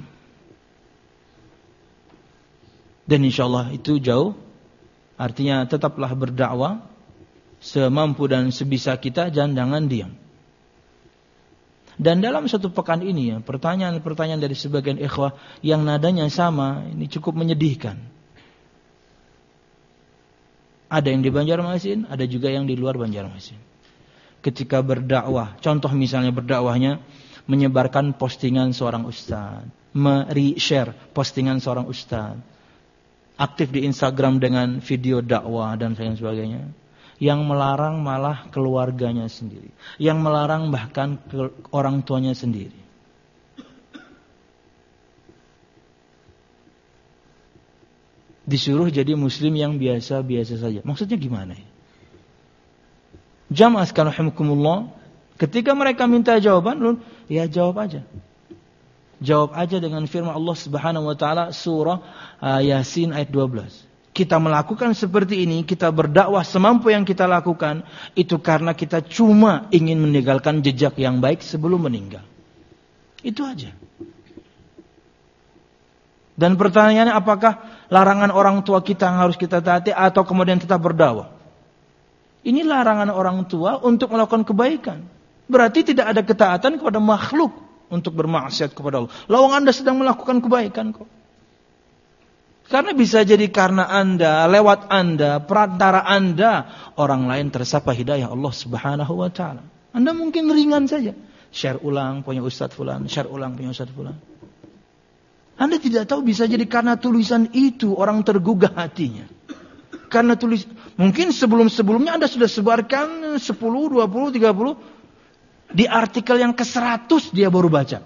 Dan insyaallah itu jauh. Artinya tetaplah berdakwah semampu dan sebisa kita, jangan jangan diam. Dan dalam satu pekan ini ya, pertanyaan-pertanyaan dari sebagian ikhwah yang nadanya sama, ini cukup menyedihkan. Ada yang di Banjarmasin, ada juga yang di luar Banjarmasin. Ketika berdakwah, contoh misalnya berdakwahnya menyebarkan postingan seorang ustaz, me-re-share postingan seorang ustaz, aktif di Instagram dengan video dakwah dan sebagainya. Yang melarang malah keluarganya sendiri, yang melarang bahkan ke orang tuanya sendiri. Disuruh jadi muslim yang biasa-biasa saja. Maksudnya gimana ya? Jamaah sekalian rahimakumullah, ketika mereka minta jawaban, ya jawab aja. Jawab aja dengan firman Allah Subhanahu wa taala surah uh, Yasin ayat dua belas. Kita melakukan seperti ini, kita berdakwah semampu yang kita lakukan, itu karena kita cuma ingin meninggalkan jejak yang baik sebelum meninggal. Itu aja. Dan pertanyaannya, apakah larangan orang tua kita yang harus kita taati atau kemudian tetap berdakwah? Ini larangan orang tua untuk melakukan kebaikan. Berarti tidak ada ketaatan kepada makhluk untuk bermaksiat kepada Allah. Lawang Anda sedang melakukan kebaikan kok. Karena bisa jadi karena Anda, lewat Anda, perantara Anda, orang lain tersapa hidayah Allah Subhanahu wa taala. Anda mungkin ringan saja. Share ulang punya Ustaz fulan, share ulang punya Ustaz fulan. Anda tidak tahu bisa jadi karena tulisan itu orang tergugah hatinya. Karena tulis, mungkin sebelum-sebelumnya Anda sudah sebarkan sepuluh, dua puluh, tiga puluh. Di artikel yang ke seratus dia baru baca.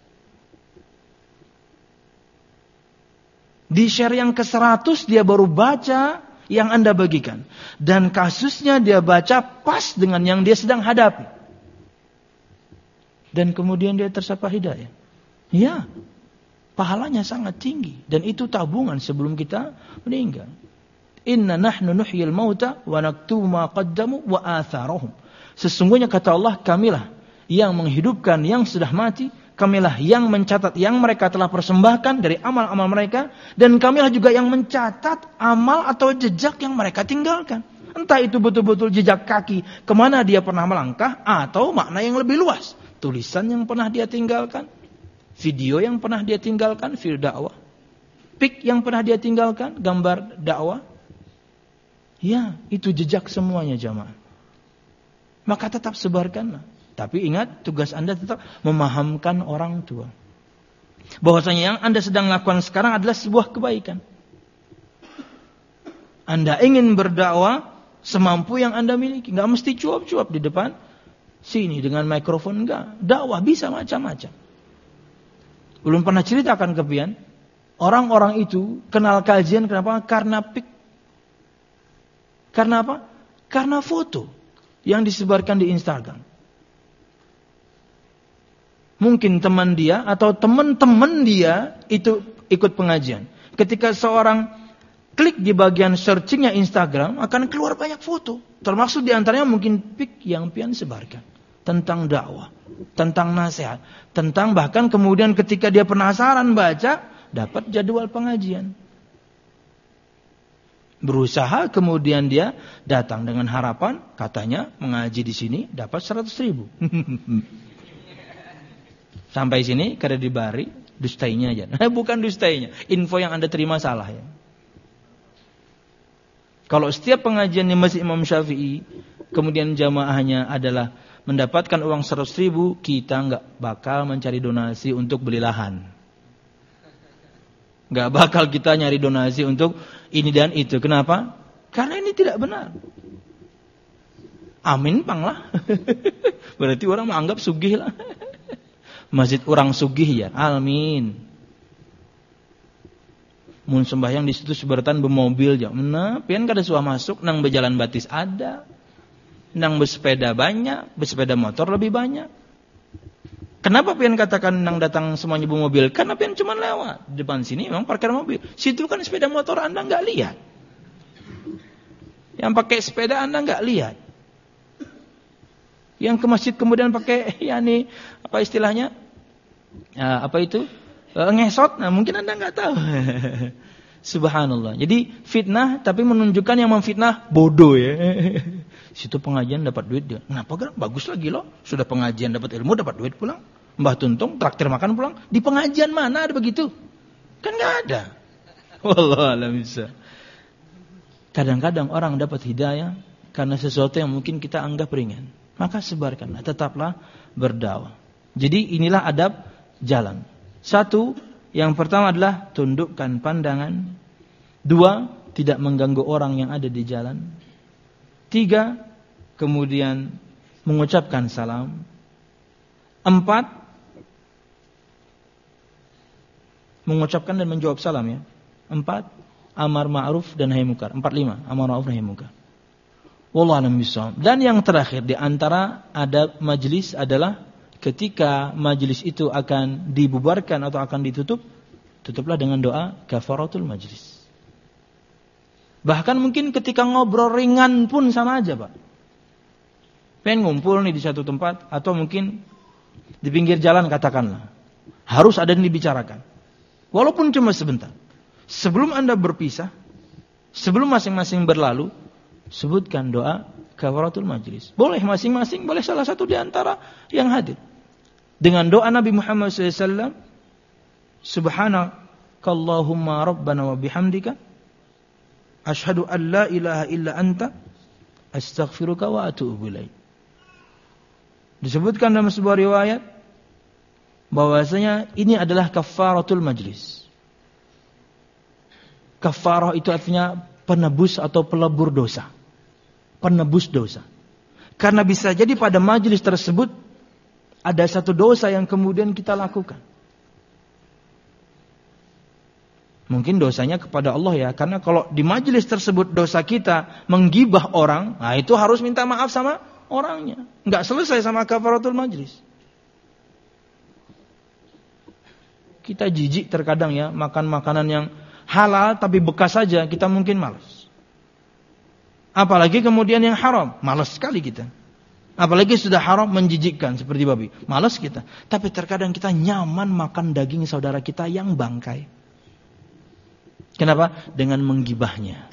Di share yang ke seratus dia baru baca yang Anda bagikan. Dan kasusnya dia baca pas dengan yang dia sedang hadapi. Dan kemudian dia tersapa hidayah. Ya. Pahalanya sangat tinggi. Dan itu tabungan sebelum kita meninggal. Inna nahnu nuhyil mauta wa naktubu ma qaddamu wa atharahum. Sesungguhnya kata Allah, kamilah yang menghidupkan yang sudah mati. Kamilah yang mencatat yang mereka telah persembahkan dari amal-amal mereka. Dan kamilah juga yang mencatat amal atau jejak yang mereka tinggalkan. Entah itu betul-betul jejak kaki, kemana dia pernah melangkah, atau makna yang lebih luas. Tulisan yang pernah dia tinggalkan. Video yang pernah dia tinggalkan, video dakwah. Pik yang pernah dia tinggalkan, gambar dakwah. Ya, itu jejak semuanya jamaah. Maka tetap sebarkanlah. Tapi ingat, tugas Anda tetap memahamkan orang tua. Bahwasanya yang Anda sedang lakukan sekarang adalah sebuah kebaikan. Anda ingin berdakwah semampu yang Anda miliki. Nggak mesti cuap-cuap di depan sini dengan mikrofon, enggak. Dakwah bisa macam-macam. Belum pernah ceritakan ke pian, orang-orang itu kenal kajian kenapa? Karena pik. Karena apa? Karena foto yang disebarkan di Instagram. Mungkin teman dia atau teman-teman dia itu ikut pengajian. Ketika seorang klik di bagian searchingnya Instagram, akan keluar banyak foto. Termasuk diantaranya mungkin pik yang pian sebarkan. Tentang dakwah, tentang nasihat, tentang bahkan kemudian ketika dia penasaran baca, dapat jadwal pengajian. Berusaha kemudian dia datang dengan harapan, katanya mengaji di sini dapat seratus ribu. Sampai sini kada dibari, dustainya aja. Bukan dustainya, info yang Anda terima salah ya. Kalau setiap pengajian di Masjid Imam Syafi'i, kemudian jamaahnya adalah mendapatkan uang seratus ribu, kita nggak bakal mencari donasi untuk beli lahan. Nggak bakal kita nyari donasi untuk ini dan itu. Kenapa? Karena ini tidak benar. Amin pang lah. Berarti orang menganggap sugih lah. Masjid orang sugih ya. Amin. Mun sembahyang di situ seberatan bermobil jam. Nah, pian kada suah masuk nang berjalan batis ada. Nang bersepeda banyak, bersepeda motor lebih banyak. Kenapa pian katakan nang datang semuanya bermobil? Karena pian cuma lewat. Di depan sini memang parkir mobil. Situ kan sepeda motor Anda enggak lihat. Yang pakai sepeda Anda enggak lihat. Yang ke masjid kemudian pakai yakni apa istilahnya? Ya, apa itu? E, ngesot. Nah, mungkin Anda enggak tahu. Subhanallah. Jadi fitnah tapi menunjukkan yang memfitnah bodoh ya. Situ pengajian dapat duit dia. Kenapa kan? Bagus lagi loh. Sudah pengajian dapat ilmu, dapat duit pulang. Mbah Tuntung traktir makan pulang. Di pengajian mana ada begitu? Kan enggak ada. Wallah alam bisa. Kadang-kadang orang dapat hidayah karena sesuatu yang mungkin kita anggap ringan. Maka sebarkanlah, tetaplah berdakwah. Jadi inilah adab jalan. Satu, yang pertama adalah tundukkan pandangan. Dua, tidak mengganggu orang yang ada di jalan. Tiga, kemudian mengucapkan salam. Empat, mengucapkan dan menjawab salam ya. Empat, amar ma'ruf dan nahi munkar. Empat lima, amar ma'ruf dan nahi munkar. Wallahu a'lam bishawab. Dan yang terakhir di antara adab majlis adalah ketika majlis itu akan dibubarkan atau akan ditutup, tutuplah dengan doa kafaratul majlis. Bahkan mungkin ketika ngobrol ringan pun sama aja Pak. Pengen ngumpul nih di satu tempat atau mungkin di pinggir jalan katakanlah. Harus ada yang dibicarakan. Walaupun cuma sebentar. Sebelum Anda berpisah, sebelum masing-masing berlalu, sebutkan doa kafaratul majlis. Boleh masing-masing, boleh salah satu di antara yang hadir. Dengan doa Nabi Muhammad shallallahu alaihi wasallam, Subhanakallahumma rabbana wa bihamdika, Ashhadu an la ilaha illa anta, astaghfiruka wa atubu ilaik. Disebutkan dalam sebuah riwayat bahwasanya ini adalah kafaratul majlis. Kafarah itu artinya penebus atau pelebur dosa. Penebus dosa. Karena bisa jadi pada majlis tersebut ada satu dosa yang kemudian kita lakukan. Mungkin dosanya kepada Allah ya. Karena kalau di majelis tersebut dosa kita menggibah orang, nah itu harus minta maaf sama orangnya. Enggak selesai sama kafaratul majlis. Kita jijik terkadang ya, makan makanan yang halal tapi bekas saja, kita mungkin malas. Apalagi kemudian yang haram, malas sekali kita. Apalagi sudah haram menjijikkan seperti babi, malas kita. Tapi terkadang kita nyaman makan daging saudara kita yang bangkai. Kenapa? Dengan menggibahnya.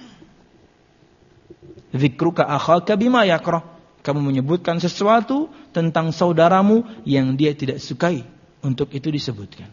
Dzikruka akhaka bima yakrah. Kamu menyebutkan sesuatu tentang saudaramu yang dia tidak sukai. Untuk itu disebutkan.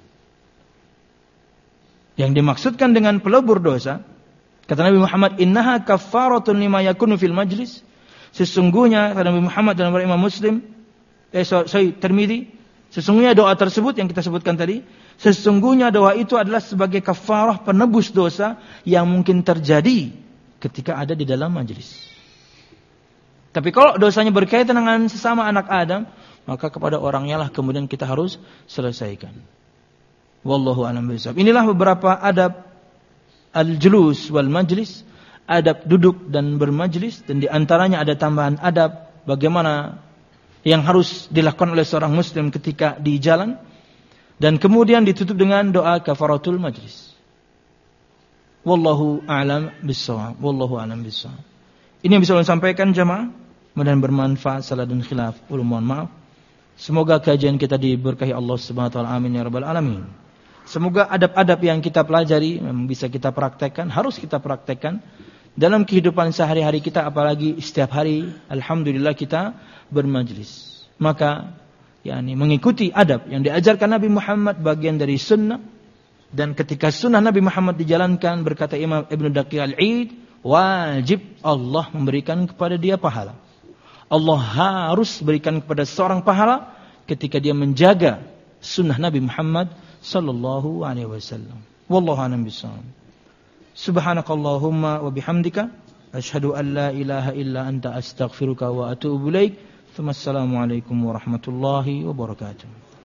Yang dimaksudkan dengan pelebur dosa, kata Nabi Muhammad, innaha kaffaratun lima yakunu fil majlis. Sesungguhnya kata Nabi Muhammad dalam Imam Muslim, eh sorry, Tirmidzi, sesungguhnya doa tersebut yang kita sebutkan tadi, sesungguhnya doa itu adalah sebagai kafarah penebus dosa yang mungkin terjadi ketika ada di dalam majlis. Tapi kalau dosanya berkaitan dengan sesama anak Adam, maka kepada orangnya lah kemudian kita harus selesaikan. Wallahu a'lam bishawab. Inilah beberapa adab al-julus wal majlis, adab duduk dan bermajlis, dan di antaranya ada tambahan adab bagaimana yang harus dilakukan oleh seorang muslim ketika di jalan, dan kemudian ditutup dengan doa kafaratul majlis. Wallahu a'lam bishawab. Wallahu a'lam bishawab. Ini yang bisa saya sampaikan jemaah, mudah-mudahan bermanfaat. Salah dan khilaf, ulun mohon maaf. Semoga kajian kita diberkahi Allah Subhanahu wa taala. Amin ya rabbal alamin. Semoga adab-adab yang kita pelajari memang bisa kita praktekkan, harus kita praktekkan dalam kehidupan sehari-hari kita, apalagi setiap hari alhamdulillah kita bermajlis. Maka yakni mengikuti adab yang diajarkan Nabi Muhammad bagian dari sunnah, dan ketika sunnah Nabi Muhammad dijalankan, berkata Imam Ibnu Daqiq Al-Id, wajib Allah memberikan kepada dia pahala. Allah harus berikan kepada seorang pahala ketika dia menjaga sunnah Nabi Muhammad sallallahu alaihi wasallam. Wallahu a'lam bishawab. Subhanakallahumma wa bihamdika, asyhadu an la ilaha illa anta, astaghfiruka wa atubu ilaik. Assalamualaikum warahmatullahi wabarakatuh.